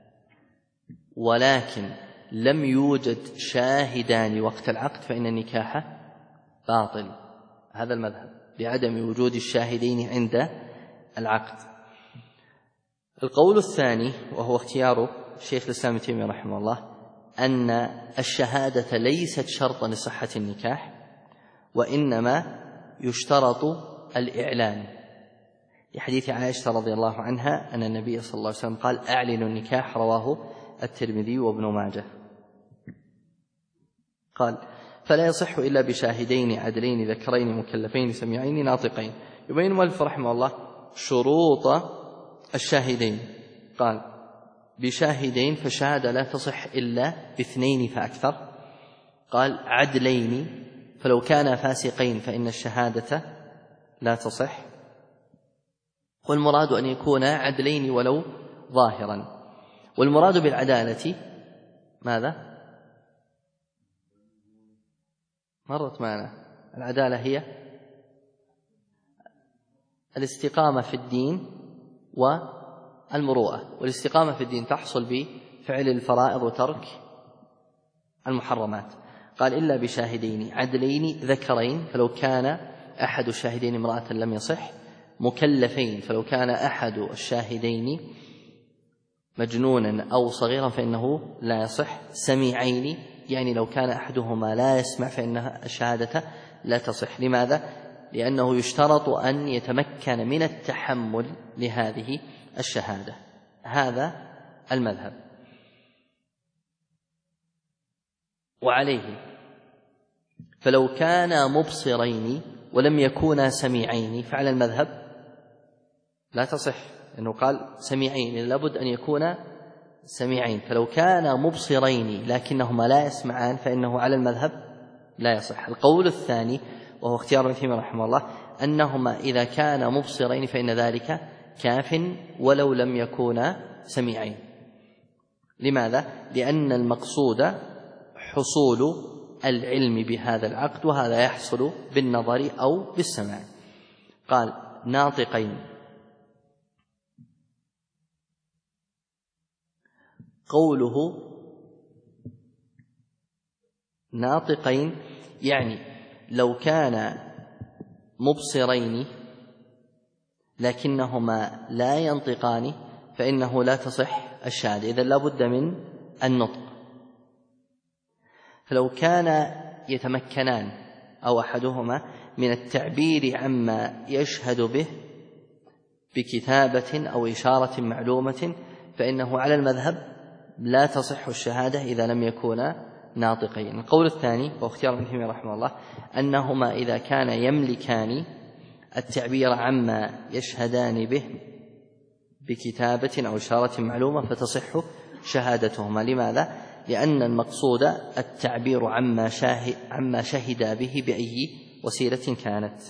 ولكن لم يوجد شاهدان وقت العقد فإن النكاح باطل. هذا المذهب لعدم وجود الشاهدين عند العقد. القول الثاني وهو اختيار شيخ الإسلام ابن تيمية رحمه الله أن الشهادة ليست شرطا لصحة النكاح، وإنما يشترط الإعلان، لحديث عائشة رضي الله عنها أن النبي صلى الله عليه وسلم قال: أعلنوا النكاح، رواه الترمذي وابن ماجه. قال: فلا يصح إلا بشاهدين عدلين ذكرين مكلفين سميعين ناطقين. يبين المؤلف رحمه الله شروط الشاهدين. قال: بشاهدين، فالشهادة لا تصح إلا باثنين فأكثر. قال: عدلين، فلو كانا فاسقين فإن الشهادة لا تصح. والمراد أن يكون عدلين ولو ظاهرا. والمراد بالعدالة ماذا؟ مرت معنا. العدالة هي الاستقامة في الدين والمروءة. والاستقامة في الدين تحصل بفعل الفرائض وترك المحرمات. قال: إلا بشاهدين عدلين ذكرين، فلو كان أحد الشاهدين امرأة لم يصح. مكلفين، فلو كان أحد الشاهدين مجنونا أو صغيرا فإنه لا يصح. سميعين، يعني لو كان أحدهما لا يسمع فإن الشهادة لا تصح. لماذا؟ لأنه يشترط أن يتمكن من التحمل لهذه الشهادة. هذا المذهب. وعليه فلو كانا مبصرين ولم يكونا سميعين فعلى المذهب لا تصح، لأنه قال سميعين، لابد أن يكونا سميعين. فلو كانا مبصرين لكنهما لا يسمعان فإنه على المذهب لا يصح. القول الثاني وهو اختيار ابن تيمية رحمه الله أنهما إذا كانا مبصرين فإن ذلك كاف ولو لم يكونا سميعين. لماذا؟ لأن المقصود حصول العلم بهذا العقد، وهذا يحصل بالنظر أو بالسماع. قال: ناطقين. قوله ناطقين يعني لو كان مبصرين لكنهما لا ينطقان فإنه لا تصح الشهادة، إذن لا بد من النطق. فلو كان يتمكنان أو أحدهما من التعبير عما يشهد به بكتابة أو إشارة معلومة فإنه على المذهب لا تصح الشهادة إذا لم يكونا ناطقين. القول الثاني واختيار ابن تيمية رحمه الله أنهما إذا كان يملكان التعبير عما يشهدان به بكتابة أو إشارة معلومة فتصح شهادتهما. لماذا؟ لأن المقصود التعبير عما شهد به بأي وسيلة كانت.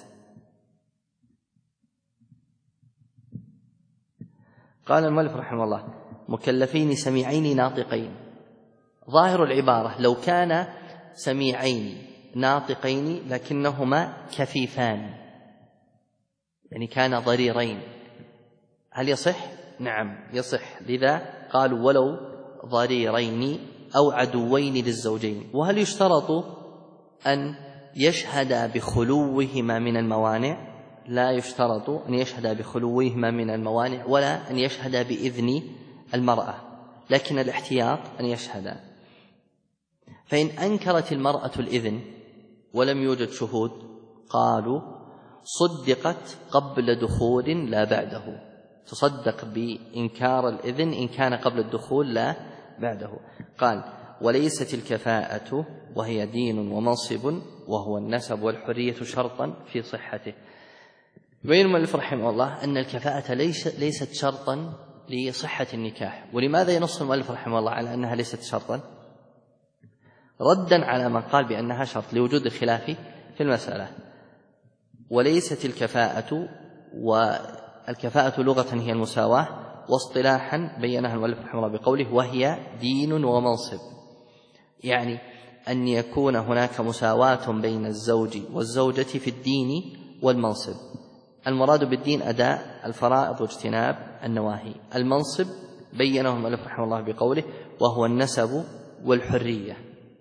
قال المؤلف رحمه الله مكلفين سميعين ناطقين. ظاهر العبارة لو كان سميعين ناطقين لكنهما كفيفان، يعني كان ضريرين، هل يصح؟ نعم يصح، لذا قالوا ولو ضريرين أو عدوين للزوجين. وهل يشترط أن يشهد بخلوهما من الموانع؟ لا يشترط أن يشهد بخلوهما من الموانع ولا أن يشهد بإذن المرأة، لكن الاحتياط أن يشهد. فإن أنكرت المرأة الإذن ولم يوجد شهود قالوا صدقت قبل دخول لا بعده، تصدق بإنكار الإذن إن كان قبل الدخول لا بعده. قال وليست الكفاءة وهي دين ومنصب وهو النسب والحرية شرطا في صحته. يبين المؤلف رحمه الله أن الكفاءة ليست شرطا لصحة النكاح. ولماذا ينص المؤلف رحمه الله على أنها ليست شرطا؟ ردا على من قال بأنها شرط لوجود الخلاف في المسألة. وليست الكفاءة، والكفاءة لغة هي المساواة، واصطلاحا بينها المؤلف رحمه الله بقوله وهي دين ومنصب، يعني أن يكون هناك مساواة بين الزوج والزوجة في الدين والمنصب. المراد بالدين أداء الفرائض واجتناب النواهي. المنصب بينه المؤلف رحمه الله بقوله وهو النسب والحرية.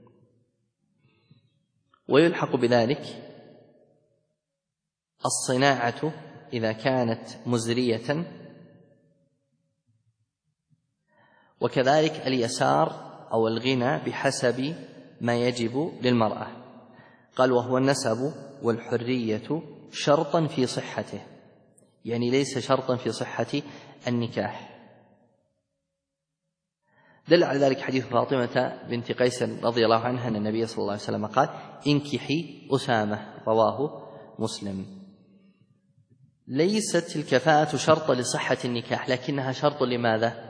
ويلحق بذلك الصناعة إذا كانت مزرية، وكذلك اليسار أو الغنى بحسب ما يجب للمرأة. قال وهو النسب والحرية شرطا في صحته، يعني ليس شرطا في صحة النكاح. دل على ذلك حديث فاطمة بنت قيس رضي الله عنها أن النبي صلى الله عليه وسلم قال انكحي أسامة، رواه مسلم. ليست الكفاءة شرطا لصحة النكاح، لكنها شرط لماذا؟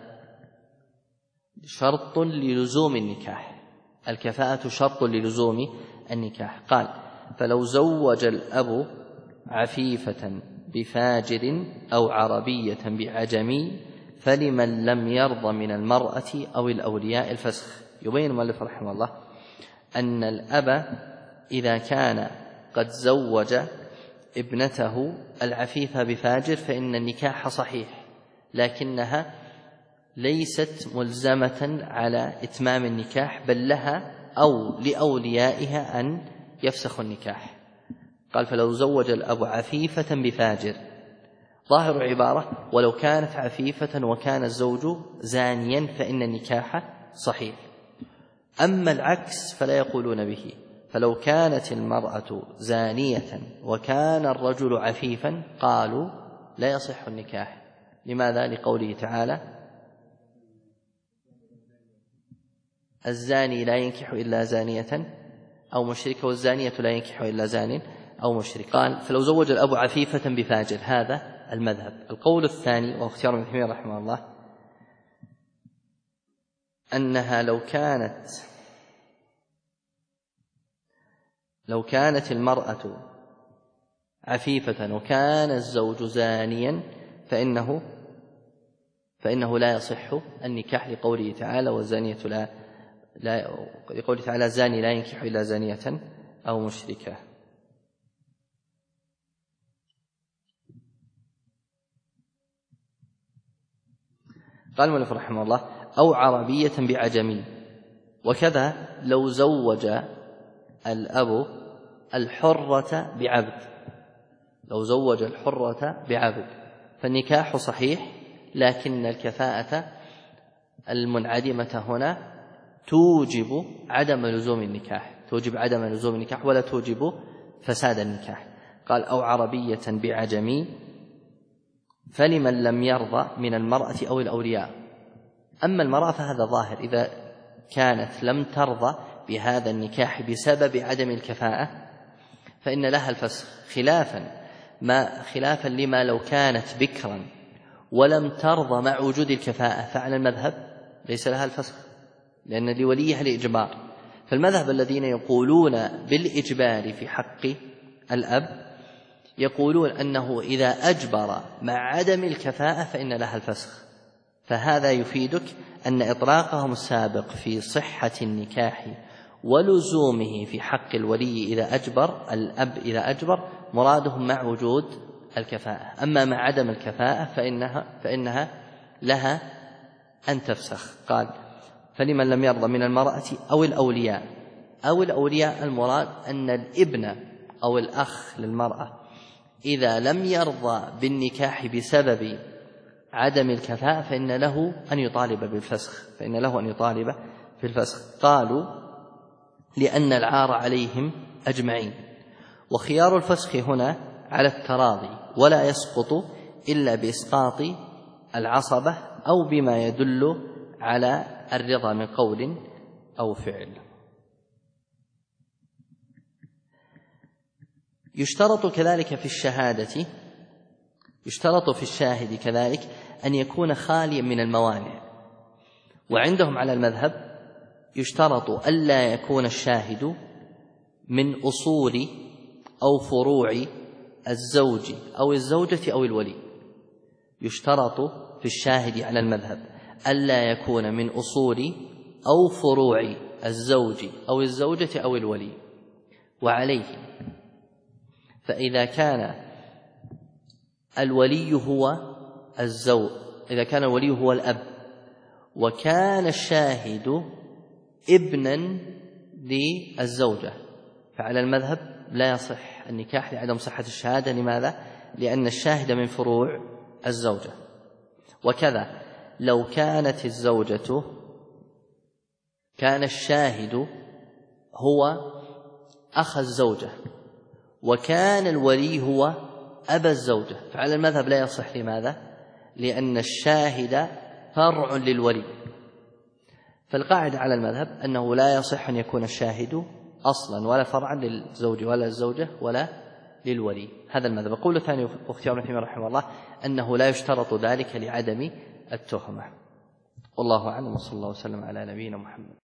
شرط للزوم النكاح. الكفاءة شرط للزوم النكاح. قال فلو زوج الأب عفيفة بفاجر أو عربية بعجمي فلمن لم يرض من المرأة أو الأولياء الفسخ. يبين المؤلف رحمه الله أن الأب إذا كان قد زوج ابنته العفيفة بفاجر فإن النكاح صحيح، لكنها ليست ملزمة على إتمام النكاح، بل لها أو لأوليائها أن يفسخوا النكاح. قال فلو زوج الأب عفيفة بفاجر، ظاهر عبارة ولو كانت عفيفة وكان الزوج زانيا فإن النكاح صحيح. أما العكس فلا يقولون به، فلو كانت المرأة زانية وكان الرجل عفيفا قالوا لا يصح النكاح. لماذا؟ لقوله تعالى الزاني لا ينكح إلا زانية أو مشركة والزانية لا ينكح إلا زان أو مشرك. قال فلو زوج الأب عفيفة بفاجر، هذا المذهب. القول الثاني واختيار ابن تيمية رحمه الله أنها لو كانت المرأة عفيفة وكان الزوج زانيا فإنه لا يصح النكاح لقوله تعالى والزانية لقوله تعالى الزاني لا ينكح إلا زانية أو مشركة. قال المؤلف رحمه الله أو عربية بعجمي. وكذا لو زوج الأب الحرة بعبد، لو زوج الحرة بعبد فالنكاح صحيح، لكن الكفاءة المنعدمة هنا توجب عدم لزوم النكاح، ولا توجب فساد النكاح. قال أو عربية بعجمي فلمن لم يرضى من المرأة أو الأولياء. أما المرأة فهذا ظاهر، إذا كانت لم ترضى بهذا النكاح بسبب عدم الكفاءة فإن لها الفسخ، خلافا لما لو كانت بكرا ولم ترضى مع وجود الكفاءة، فعلى المذهب ليس لها الفسخ لأن لوليها الإجبار. فالمذهب الذين يقولون بالإجبار في حق الأب يقولون أنه إذا أجبر مع عدم الكفاءة فإن لها الفسخ. فهذا يفيدك أن إطلاقهم السابق في صحة النكاح ولزومه في حق الولي إذا أجبر الأب إذا أجبر مرادهم مع وجود الكفاءة، أما مع عدم الكفاءة فإنها لها أن تفسخ. قال فلمن لم يرضى من المرأة أو الأولياء المراد أن الابن أو الأخ للمرأة إذا لم يرضى بالنكاح بسبب عدم الكفاءة فإن له أن يطالب بالفسخ. قالوا لأن العار عليهم أجمعين. وخيار الفسخ هنا على التراضي ولا يسقط إلا بإسقاط العصبة أو بما يدل على الرضا من قول أو فعل. يشترط في الشاهد كذلك أن يكون خاليا من الموانع. وعندهم على المذهب يشترط ألا يكون الشاهد من أصول أو فروع الزوج أو الزوجة أو الولي. يشترط في الشاهد على المذهب ألا يكون من أصول أو فروع الزوج أو الزوجة أو الولي. وعليه فإذا كان الولي هو الزوج، إذا كان الولي هو الأب وكان الشاهد ابنا للزوجة فعلى المذهب لا يصح النكاح لعدم صحة الشهادة. لماذا؟ لأن الشاهد من فروع الزوجة. وكذا لو كانت الزوجة كان الشاهد هو أخ الزوجة وكان الولي هو أبا الزوجة فعلى المذهب لا يصح. لماذا؟ لأن الشاهد فرع للولي. فالقاعدة على المذهب أنه لا يصح أن يكون الشاهد أصلا ولا فرعا للزوج ولا الزوجة ولا للولي. هذا المذهب. القول الثاني واختيار ابن تيمية رحمه الله أنه لا يشترط ذلك لعدم التهمة. والله أعلم، وصلى الله وسلم على نبينا محمد.